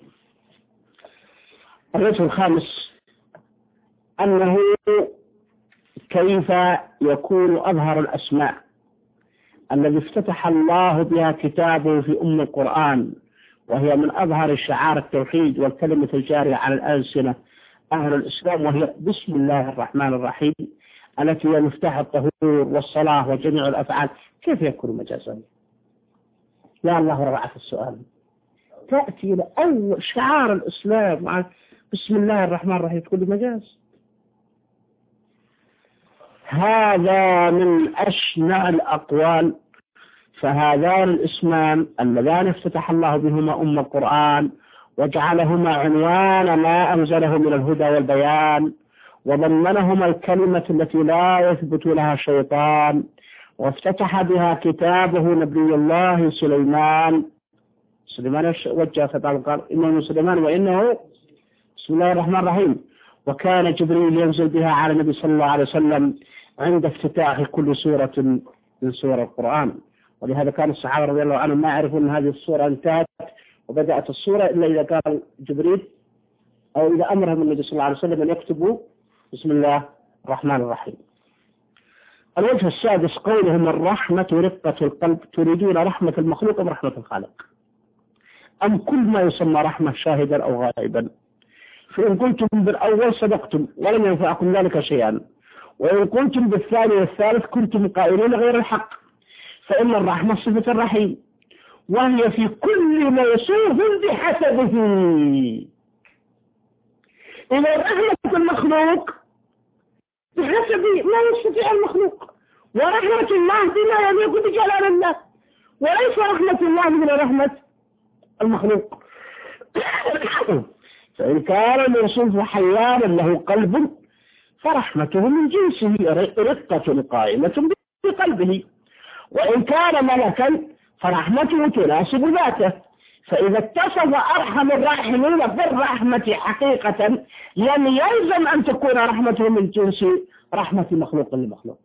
الوجه الخامس أنه كيف يكون أظهر الأسماء الذي افتتح الله بها كتابه في أم القرآن، وهي من أظهر شعار التوحيد والكلمة الجارية على الألسنة أهل الإسلام، وهي بسم الله الرحمن الرحيم التي هي مفتاح الطهور والصلاة وجميع الأفعال. كيف يكون مجازا؟ يا الله روعة السؤال. تأتي لأول شعار الإسلام بسم الله الرحمن الرحيم تقول لي مجاز؟ هذا من أشنع الأقوال. فهذان الاسمان اللذان افتتح الله بهما أم القرآن وجعلهما عنوان ما أنزله من الهدى والبيان، وضمنهما الكلمة التي لا يثبت لها شيطان، وافتتح بها كتابه نبي الله سليمان. سليمان وجه خطاب قال إنه سليمان وإنه بسم الله الرحمن الرحيم. وكان جبريل ينزل بها على النبي صلى الله عليه وسلم عند افتتاح كل سورة من سور القرآن. ولهذا كان الصحابة رضي الله عنهم ما يعرفون أن هذه السورة انتهت وبدأت السورة إلا إذا قال جبريل أو إذا أمرهم النبي صلى الله عليه وسلم أن يكتبوا بسم الله الرحمن الرحيم. الوجه السادس قولهم الرحمة رقة القلب، تريدون رحمة المخلوق أم رحمة الخالق؟ أم كل ما يسمى رحمة شاهدا أو غائبا؟ فإن قلتم بالأول صدقتم ولم ينفعكم ذلك شيئا، وإن قلتم بالثاني والثالث كنتم قائلين غير الحق. فإن الرحمة صفة الرحيم، وهي في كل موصوف بحسبه. إذا رحمة المخلوق بحسب ما يستطيع المخلوق، ورحمة الله بما يليق بجلال الله، وليس رحمة الله من رحمة المخلوق. فإن كان الموصوف حيانا له قلب فرحمته من جنسه رقة قائمة بقلبه، وإن كان ملكا فرحمته تناسب ذاته. فإذا اتصف أرحم الراحمين بالرحمة حقيقة لم يلزم أن تكون رحمته من جنس رحمة مخلوق لمخلوق.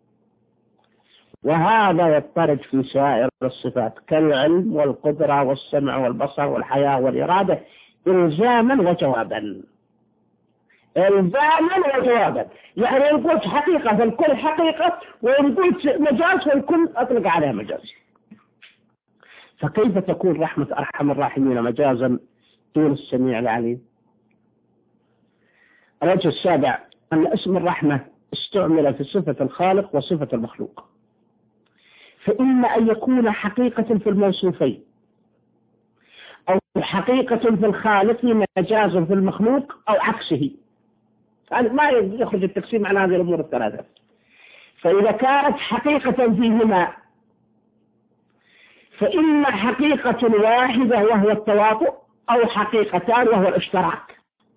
وهذا يضطرد في سائر الصفات كالعلم والقدرة والسمع والبصر والحياة والإرادة إلزاما وجوابا. الزاما وجوابا، يعني إن قلت حقيقة فالكل حقيقة، وإن قلت مجاز فالكل أطلق عليها مجاز. فكيف تكون رحمة أرحم الراحمين مجازا دون السميع العليم؟ الوجه السابع أن اسم الرحمة استعمل في صفة الخالق وصفة المخلوق، فإما أن يكون حقيقة في الموصوفين، أو حقيقة في الخالق مجاز في المخلوق، أو عكسه. ما يخرج التقسيم عن هذه الأمور الثلاثة. فإذا كانت حقيقة فيهما فإما حقيقة واحدة وهو التواطؤ، أو حقيقتان وهو الاشتراك.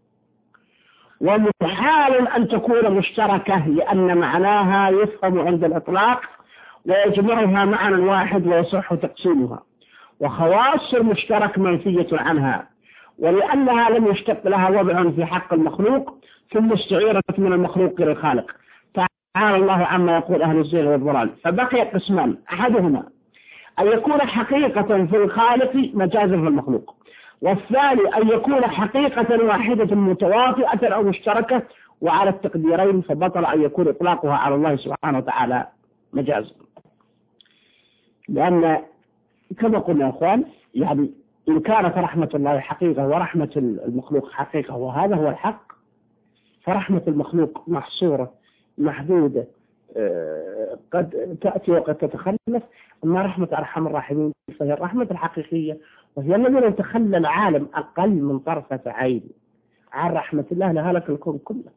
ومحال أن تكون مشتركة لأن معناها يفهم عند الإطلاق ويجمعها معنى واحد ويصح تقسيمها، وخواص المشترك منفية عنها، ولأنها لم يشتق لها وضع في حق المخلوق ثم استعيرت من المخلوق للخالق. تعالى الله عما يقول أهل الزيغ والضلال. فبقي قسمان: أحدهما أن يكون حقيقة في الخالق مجازا في المخلوق، والثاني أن يكون حقيقة واحدة متواطئة أو مشتركة، وعلى التقديرين فبطل أن يكون إطلاقها على الله سبحانه وتعالى مجازا. لأن كما قلنا يا أخوان، يعني إن كانت رحمة الله حقيقة ورحمة المخلوق حقيقة وهذا هو الحق، فرحمة المخلوق محصورة محدودة قد تأتي وقد تتخلف. أما رحمة أرحم الراحمين فهي الرحمة الحقيقية، وهي الذي لو تخلى العالم أقل من طرفة عين عن رحمة الله لهلك الكون كله.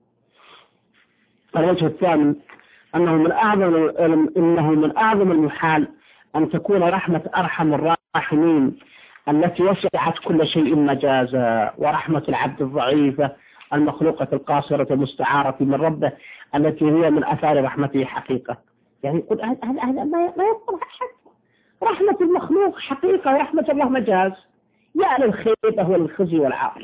الوجه الثامن أنه من أعظم إنه من أعظم المحال أن تكون رحمة أرحم الراحمين التي وسعت كل شيء مجازا، ورحمة العبد الضعيفة المخلوقة القاصرة المستعارة من ربه التي هي من أثار رحمته حقيقة. يعني يقول هذا ما يقول أحد، رحمة المخلوق حقيقة ورحمة الله مجاز، يا للخيبة والخزي والعار.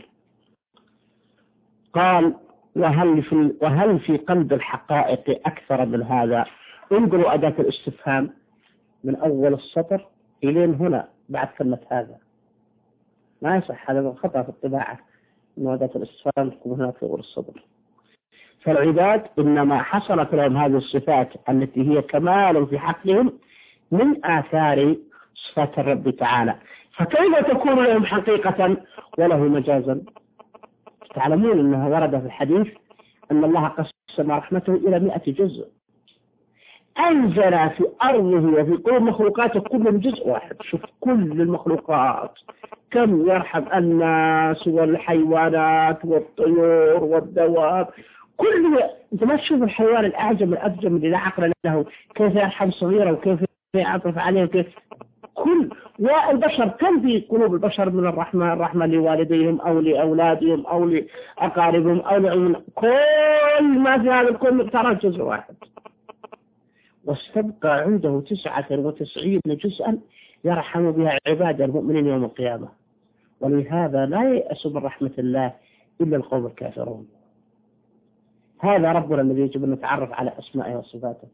قال: وهل في, وهل في قلب الحقائق أكثر من هذا؟ انظروا أداة الاستفهام من أول السطر إلين هنا بعد كلمة هذا. ما يصح، هذا خطأ في الطباعة من أداة الاستفهام تكون هناك في أول السطر. فالعباد إنما حصلت لهم هذه الصفات التي هي كمال في حقهم من آثار صفات الرب تعالى، فكيف تكون لهم حقيقة وله مجازا؟ تعلمون أنه ورد في الحديث أن الله قسم رحمته إلى مئة جزء، أنزل في أرضه وفي قلوب مخلوقاته كلهم جزء واحد. شوف كل المخلوقات كم يرحم الناس والحيوانات والطيور والدواب، كل أنت ما تشوف الحيوان الأعجم الأفجم اللي لا عقل له كيف يرحم صغيرة وكيف يعطف عليه وكيف كل والبشر كم في قلوب البشر من الرحمة الرحمة لوالديهم أو لأولادهم أو لأقاربهم أو لعموم، كل ما في هذا الكون ترى جزء واحد، واستبقى عنده تسعة وتسعين جزءا يرحم بها عباد المؤمنين يوم القيامة. ولهذا لا يأس من رحمة الله إلا القوم الكافرون. هذا ربنا الذي يجب أن نتعرف على أسمائه وصفاته.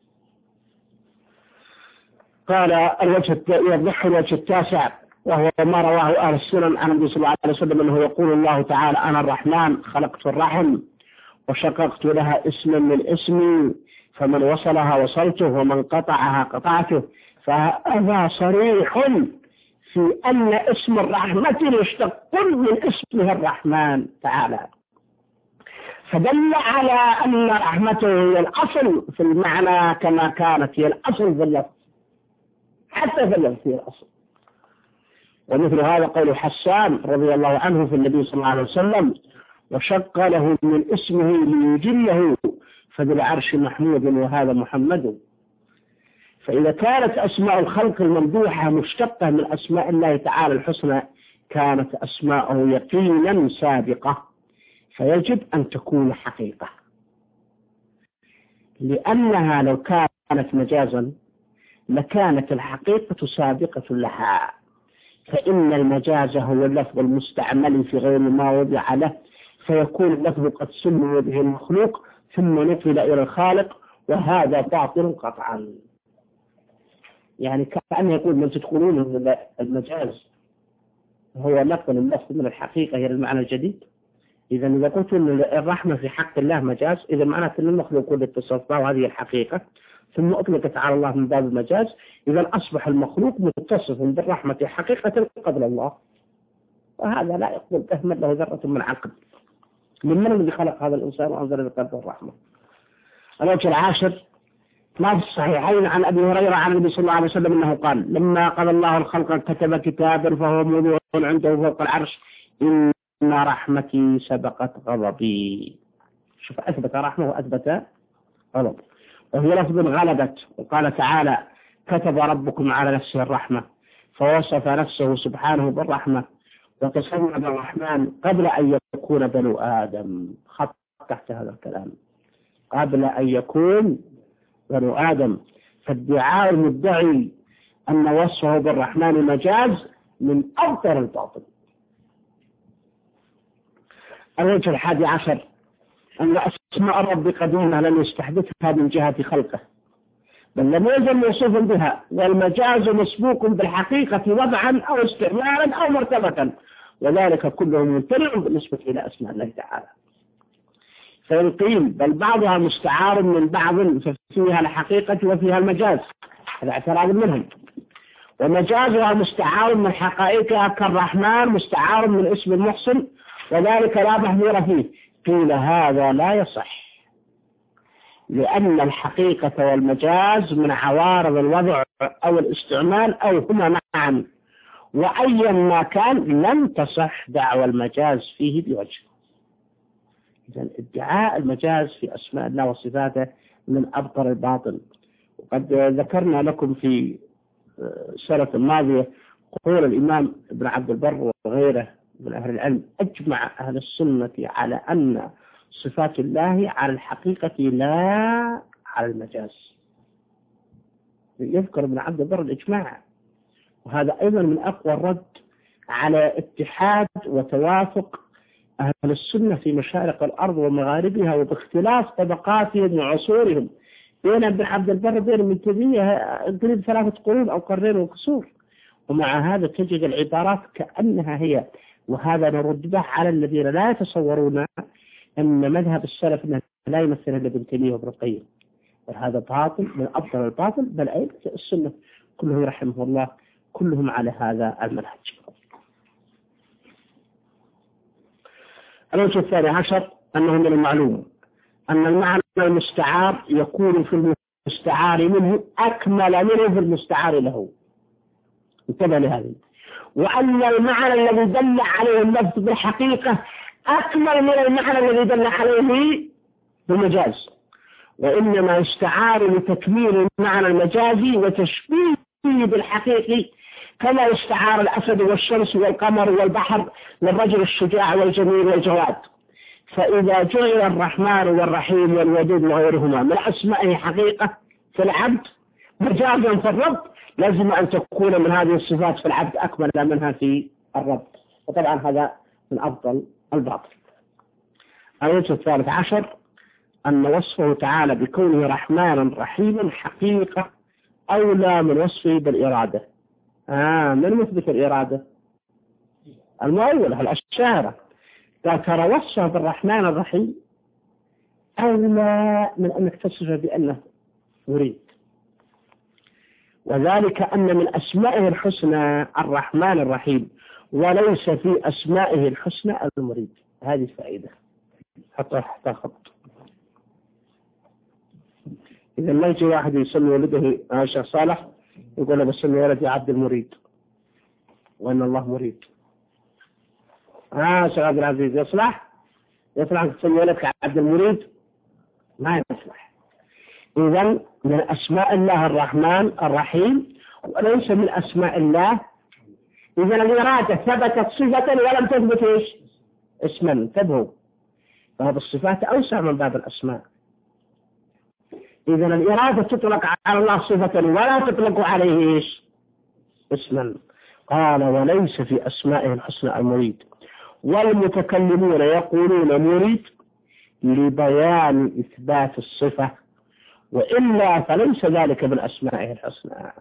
قال الوجه يوضح الوجه التاسع، وهو ما رواه أهل السنن عن النبي صلى الله عليه وسلم أنه يقول الله تعالى: أنا الرحمن خلقت الرحم وشققت لها اسما من اسمي، فمن وصلها وصلته ومن قطعها قطعته. فهذا صريح في أن اسم الرحمة يشتق من اسمه الرحمن تعالى، فدل على أن رحمته هي الأصل في المعنى كما كانت هي الأصل في اللفظ، حتى في اللفظ هي الأصل. ومثل هذا قول حسان رضي الله عنه في النبي صلى الله عليه وسلم: وشق له من اسمه ليجله فذو العرش محمود وهذا محمد. فإذا كانت أسماء الخلق الممدوحة مشتقة من أسماء الله تعالى الحسنى كانت أسماءه يقينا سابقة، فيجب أن تكون حقيقة، لأنها لو كانت مجازا لكانت الحقيقة سابقة لها، فإن المجاز هو اللفظ المستعمل في غير ما وضع له، فيكون اللفظ قد سمي به المخلوق ثم نقل إلى الخالق، وهذا باطل قطعا. يعني كأنه يقول من تدخلون المجاز هو نقل اللفظ من الحقيقة إلى المعنى الجديد، إذا إذا قلت أن الرحمة في حق الله مجاز، إذا معناته أن المخلوق كله اتصف به وهذه الحقيقة، ثم أطلقت على الله من باب المجاز، إذا أصبح المخلوق متصف بالرحمة حقيقة قبل الله، وهذا لا يقبل تهمل له ذرة من عقل. من من الذي خلق هذا الإنسان وأنزل بقلبه الرحمة؟ الوجه العاشر ما في الصحيحين عن أبي هريرة عن النبي صلى الله عليه وسلم أنه قال: لما قضى الله الخلق كتب كتابا فهو موضوع عنده فوق العرش إن رحمتي سبقت غضبي. شوف، أثبت رحمة وأثبت غضب، وهي لفظ غلبت. وقال تعالى: كتب ربكم على نفسه الرحمة، فوصف نفسه سبحانه بالرحمة وتسمى بالرحمن قبل أن يكون بنو آدم. خط تحت هذا الكلام، قبل أن يكون بنو آدم. فادعاء المدعي أن وصفه بالرحمن مجاز من أبطر الباطل. الوجه الحادي عشر أن أسماء الرب قديمة لم يستحدثها من جهة خلقه، بل لم يزل موصوفا بها، والمجاز مسبوق بالحقيقة وضعا أو استعمالا أو مرتبة، وذلك كله ممتنع بالنسبة إلى أسماء الله تعالى. فإن قيل بل بعضها مستعار من بعض ففيها الحقيقة وفيها المجاز، هذا اعتراض منهم. ومجازها مستعار من حقائقها كالرحمن مستعار من اسم المحسن، وذلك لا محذور فيه. قيل هذا لا يصح، لأن الحقيقة والمجاز من عوارض الوضع أو الاستعمال أو هما معا، وأيا ما كان لم تصح دعوى المجاز فيه بوجه. إذن ادعاء المجاز في أسماء الله وصفاته من أبطر الباطل. وقد ذكرنا لكم في السنة الماضية قول الإمام ابن عبد البر وغيره من أهل العلم: أجمع أهل السنة على أن صفات الله على الحقيقة لا على المجاز. يذكر ابن عبد البر الإجماع، وهذا أيضا من أقوى الرد على اتحاد وتوافق أهل السنة في مشارق الأرض ومغاربها، وباختلاف طبقاتهم وعصورهم. بين ابن عبد البر بين من تبيه قريب ثلاثة قرون أو قرنين وكسور، ومع هذا تجد العبارات كأنها هي. وهذا نرد به على الذين لا يتصورون أن مذهب السلف أنه لا يمثل إلا ابن تيمية وابن القيم، وهذا باطل من أبطل الباطل. بل أئمة السنة كلهم رحمه الله كلهم على هذا المنهج. الوجه الثاني عشر أنه من المعلوم أن المعنى المستعار يكون في المستعار منه أكمل منه في المستعار له. انتبه لهذه. وأن المعنى الذي دل عليه اللفظ بالحقيقة أكمل من المعنى الذي دل عليه بالمجاز، وإنما يستعار لتكميل المعنى المجازي وتشبيه بالحقيقي، كما يستعار الأسد والشمس والقمر والبحر للرجل الشجاع والجميل والجواد. فإذا جعل الرحمن والرحيم والودود وغيرهما من أسمائه حقيقة في العبد مجازا في الرب، لازم أن تكون من هذه الصفات في العبد أكمل منها في الرب، وطبعا هذا من أفضل الباطل. الوجه الثالث عشر أن وصفه تعالى بكونه رحمانا رحيما حقيقة أولى من وصفه بالإرادة. آه من مثبت الإرادة؟ المؤولة الأشاعرة. ترى وصفه بالرحمن الرحيم أولى من أنك تصف بأنه مريد، وذلك أن من أسمائه الحسنى الرحمن الرحيم، وليس في أسمائه الحسنى المريد. هذه فائدة حتى حتى خط. إذا ما يجي واحد يسمي ولده الشيخ صالح يقول له بسمي ولدي عبد المريد، وأن الله مريد. آه شيخ عبد العزيز يصلح؟ يصلح تسمي ولدك عبد المريد؟ ما يصلح. إذا من أسماء الله الرحمن الرحيم، وليس من أسماء الله. إذا الإرادة ثبتت صفة ولم تثبت إيش؟ اسما. انتبهوا، فهذه الصفات أوسع من باب الأسماء. إذا الإرادة تطلق على الله صفة ولا تطلق عليه إيش؟ اسما. قال وليس في أسمائه الحسنى المريد. والمتكلمون يقولون مريد لبيان إثبات الصفة، وإلا فليس ذلك من أسمائه الحسنى،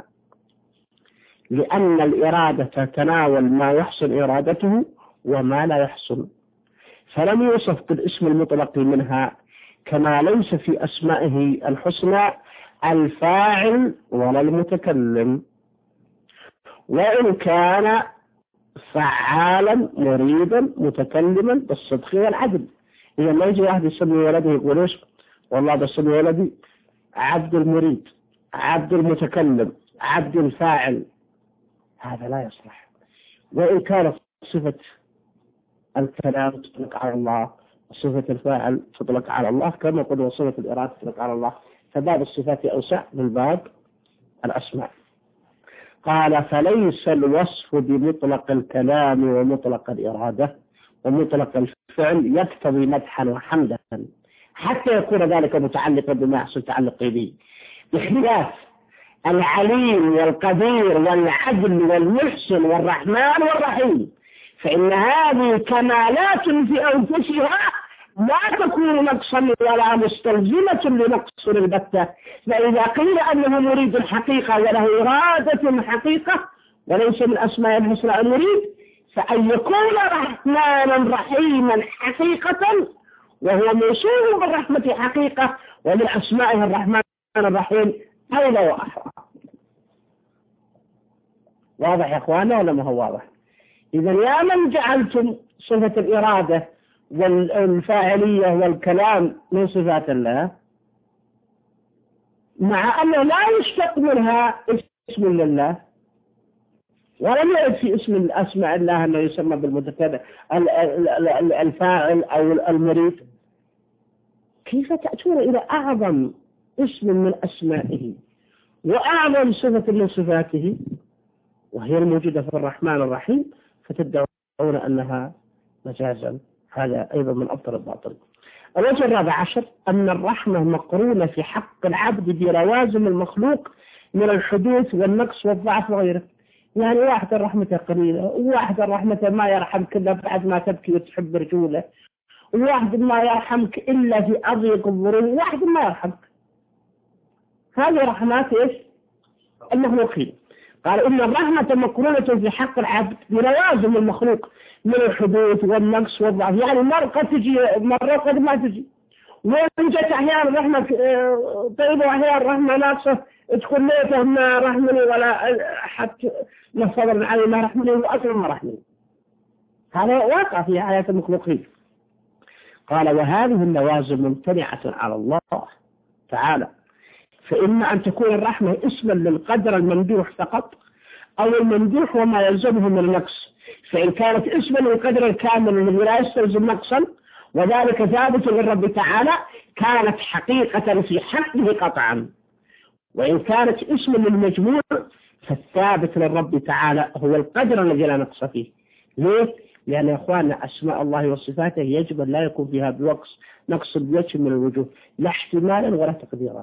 لأن الإرادة تتناول ما يحسن إرادته وما لا يحسن. فلم يوصف بالاسم المطلق منها، كما ليس في أسمائه الحسنى الفاعل ولا المتكلم، وإن كان فعالا مريدا متكلما بالصدق والعدل. إذا ما يجي واحد يسمي ولده يقول إيش؟ والله بسمي ولدي عبد المريد، عبد المتكلم، عبد الفاعل، هذا لا يصلح. وإن كانت صفة الكلام تطلق على الله وصفة الفاعل تطلق على الله، كما قلنا وصفة الإرادة تطلق على الله، فباب الصفات أوسع من باب الأسماء. قال فليس الوصف بمطلق الكلام ومطلق الإرادة ومطلق الفعل يقتضي مدحا وحمدا حتى يكون ذلك متعلقا بما يحصل تعلق به، بخلاف العليم والقدير والعدل والمحسن والرحمن والرحيم، فإن هذه كمالات في أنفسها لا تكون نقصا ولا مستلزمة لنقص البتة. فإذا قيل أنه مريد الحقيقة وله إرادة حقيقة وليس من أسماء الحسنى المريد، فأن يكون رحمانا رحيما حقيقة وهو موصوف بالرحمة حقيقة ومن أسمائه الرحمن الرحيم أولى وأحرى. واضح يا أخوانا ولا ما هو واضح؟ إذا يا من جعلتم صفة الإرادة والفاعلية والكلام من صفات الله، مع أنه لا يشتق منها اسم لله، ولم يرد في اسم الأسماء الله أنه يسمى بالمتكلم الفاعل أو المريد، كيف تأتون إلى أعظم اسم من أسمائه وأعظم صفة من صفاته وهي الموجودة في الرحمن الرحيم فتدعون أنها مجازا؟ هذا أيضا من أبطل الباطل. الوجه الرابع عشر أن الرحمة مقرونة في حق العبد بلوازم المخلوق من الحدوث والنقص والضعف وغيره. يعني واحد الرحمة قليلة، وواحد الرحمة ما يرحمك إلا بعد ما تبكي وتحب رجوله، وواحد ما يرحمك إلا في أضيق الظروف، وواحد ما يرحمك. هذه رحمات إيش؟ المخلوقين. قال إن الرحمة مقرونة في حق العبد بلوازم المخلوق من الحدوث والنقص والضعف. يعني مرة قد تجي مرة قد ما تجي، وإن جت أحيانا رحمة طيبة وأحيانا رحمة ناقصة تقول ليته ما رحمني ولا حتى نصبر عليه ما رحمني وأصلا ما رحمني. هذا واقع في حياة المخلوقين. قال وهذه اللوازم ممتنعة على الله تعالى، فإما أن تكون الرحمة اسما للقدر الممدوح فقط أو الممدوح وما يلزمه من النقص، فإن كانت اسما للقدر الكامل الذي لا يستلزم نقصا وذلك ثابت للرب تعالى كانت حقيقة في حقه قطعا، وإن كانت اسما للمجموع فالثابت للرب تعالى هو القدر الذي لا نقص فيه. ليه؟ لأن يا أخواننا أسماء الله وصفاته يجب أن لا يكون فيها بوقص نقص بوجه من الوجوه، لا احتمالا ولا تقديرا،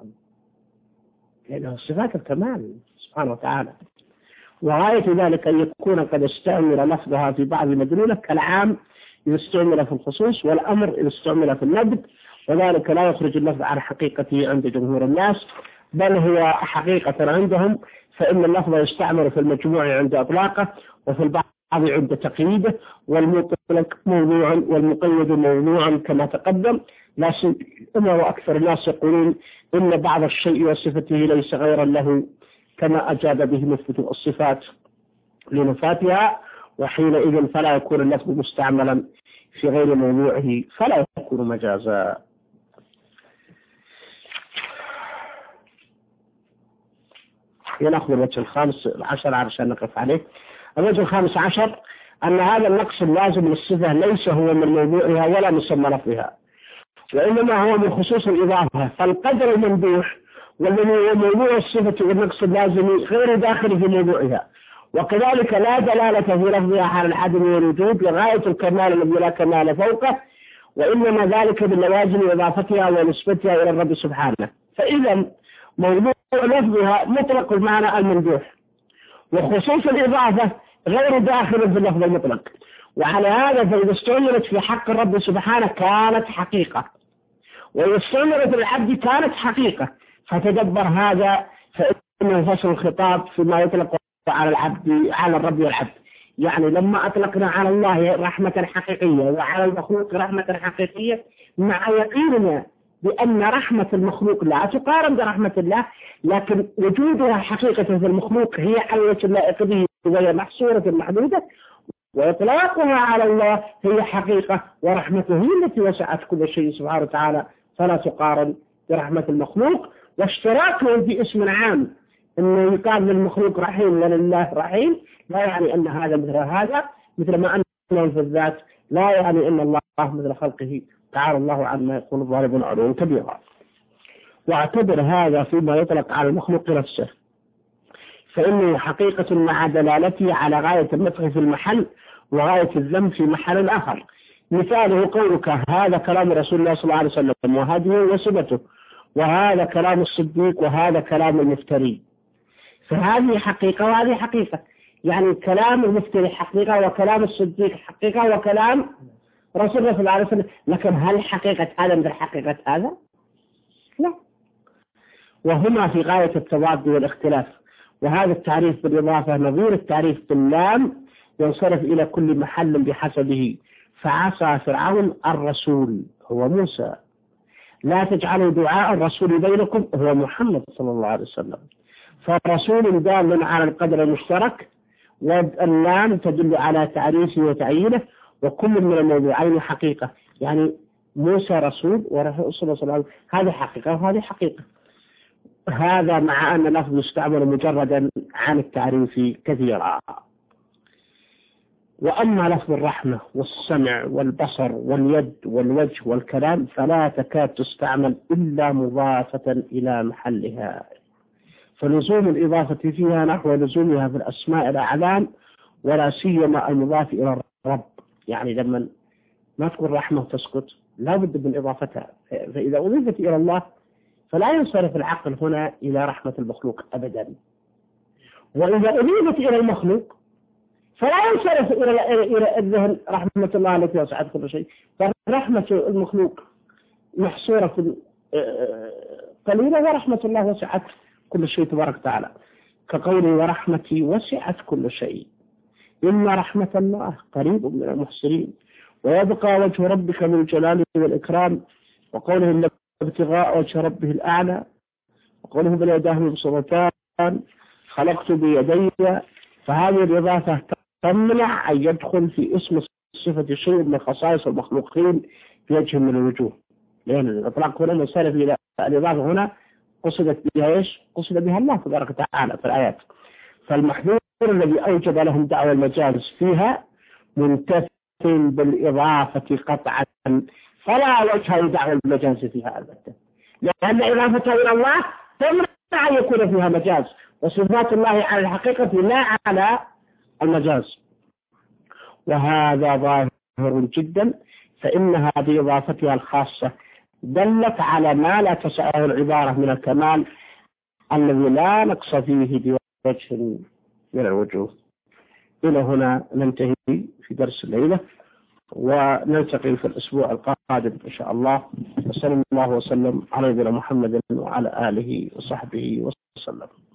لأنه صفات الكمال سبحانه وتعالى. وغاية ذلك أن يكون قد استعمل لفظها في بعض مدلولة كالعام إذا استعمل في الخصوص، والأمر إذا استعمل في الندب، وذلك لا يخرج اللفظ عن حقيقته عند جمهور الناس، بل هو حقيقة عندهم، فإن اللفظ يستعمل في المجموع عند إطلاقه وفي البعض عند تقييده، والمطلق موضوع والمقيد موضوعا كما تقدم. لا سيما وأكثر الناس يقولون إن بعض الشيء وصفته ليس غيرا له، كما أجاب به مثبت الصفات لنفاتها، وحينئذ فلا يكون اللفظ مستعملا في غير موضوعه فلا يكون مجازا. نأخذ الوجه الخامس عشر علشان نقف عليه. الوجه الخامس عشر أن هذا النقص اللازم للصفة ليس هو من موضوعها ولا مسمى لفظها، وإنما هو من خصوص الإضافة، فالقدر الممدوح والذي هو موضوع الصفة والنقص اللازم غير داخل في موضوعها، وكذلك لا دلالة في لفظها على العدم والوجود لغاية الكمال الذي لا كمال فوقه، وإنما ذلك باللوازم إضافتها ونسبتها إلى الرب سبحانه. فإذا موضوع لفظها مطلق المعنى الممدوح، وخصوص الإضافة غير داخل في اللفظ المطلق، وعلى هذا فإذا استعملت في حق الرب سبحانه كانت حقيقة، وإذا استعملت العبد كانت حقيقة. فتدبر هذا، فإنه فصل الخطاب فيما يطلق على العبد على الرب والعبد. يعني لما أطلقنا على الله رحمة حقيقية وعلى المخلوق رحمة حقيقية مع يقيننا بأن رحمة المخلوق لا تقارن برحمة الله، لكن وجودها حقيقة في المخلوق هي على وجه اللائق به وهي محصورة محدودة، وإطلاقها على الله هي حقيقة، ورحمته هي التي وسعت كل شيء سبحانه وتعالى فلا تقارن برحمة المخلوق. واشتراكهم في اسم عام أنه يقال للمخلوق رحيم ولله رحيم لا يعني أن هذا مثل هذا، مثل ما أنه في الذات لا يعني أن الله مثل خلقه تعالى الله عما يقول الظالمون علوا كبيرا. واعتبر هذا فيما يطلق على المخلوق نفسه، فإنه حقيقة مع دلالته على غاية المدح في المحل وغاية الذم في محل آخر. مثاله قولك هذا كلام رسول الله صلى الله عليه وسلم وهذه وسبته، وهذا كلام الصديق وهذا كلام المفتري، فهذه حقيقة وهذه حقيقة. يعني كلام المفتري حقيقة وكلام الصديق حقيقة وكلام رسول الله صلى الله عليه وسلم، لكن هل حقيقة هذا مثل حقيقة هذا؟ لا. وهما في غاية التضاد والاختلاف. وهذا التعريف بالإضافة نظير التعريف باللام ينصرف إلى كل محل بحسبه. فعصى فرعون الرسول هو موسى، لا تجعلوا دعاء الرسول بينكم هو محمد صلى الله عليه وسلم. فالرسول دال على القدر المشترك، واللام تدل على تعريفه وتعيينه، وكل من الموضوعين حقيقة. يعني موسى رسول ورسول صلى الله عليه وسلم هذه حقيقة وهذه حقيقة. هذا مع أن اللفظ يستعمل مجردا عن التعريف كثيرا. وأما لفظ الرحمة والسمع والبصر واليد والوجه والكلام فلا تكاد تستعمل إلا مضافة إلى محلها، فلزوم الإضافة فيها نحو لزومها في الأسماء الأعلام، ولا سيما المضاف إلى الرب. يعني لما ما تقول رحمة تسكت لا بد من إضافتها، فإذا أضيفت إلى الله فلا ينصرف العقل هنا إلى رحمة المخلوق أبدا، وإذا أضيفت إلى المخلوق فلا ينصرف إلى إلى الذهن رحمة الله التي وسعت كل شيء. فرحمة المخلوق محصورة قليلة، ورحمة الله وسعت كل شيء تبارك وتعالى، كقوله ورحمتي وسعت كل شيء إن رحمة الله قريب من المحسنين، ويبقى وجه ربك من الجلال والإكرام، وقوله إن ابتغاء وجه ربه الأعلى، وقوله بل يداه مبسوطتان خلقت بيدي. فهذه الإضافة تمنع أن يدخل في اسم صفة شيء من خصائص المخلوقين في وجه من الوجوه، لأن الإطلاق هنا مسألة إلى الإضافة هنا قصدت بها إيش؟ قصد بها الله تبارك وتعالى في الآيات. فالمحذور الذي أوجب لهم دعوى المجالس فيها منتف بالإضافة قطعا، فلا وجه لدعوى المجالس فيها البتة، لأن إضافته إلى الله تمنع أن يكون فيها مجاز، وصفات الله على الحقيقة لا على المجاز. وهذا ظاهر جدا، فإنها بإضافتها الخاصة دلت على ما لا تسعه العبارة من الكمال الذي لا نقص فيه بوجه من الوجوه. إلى هنا ننتهي في درس الليلة، ونلتقي في الأسبوع القادم إن شاء الله. وصلى الله وسلم على نبينا محمد وعلى آله وصحبه وسلم.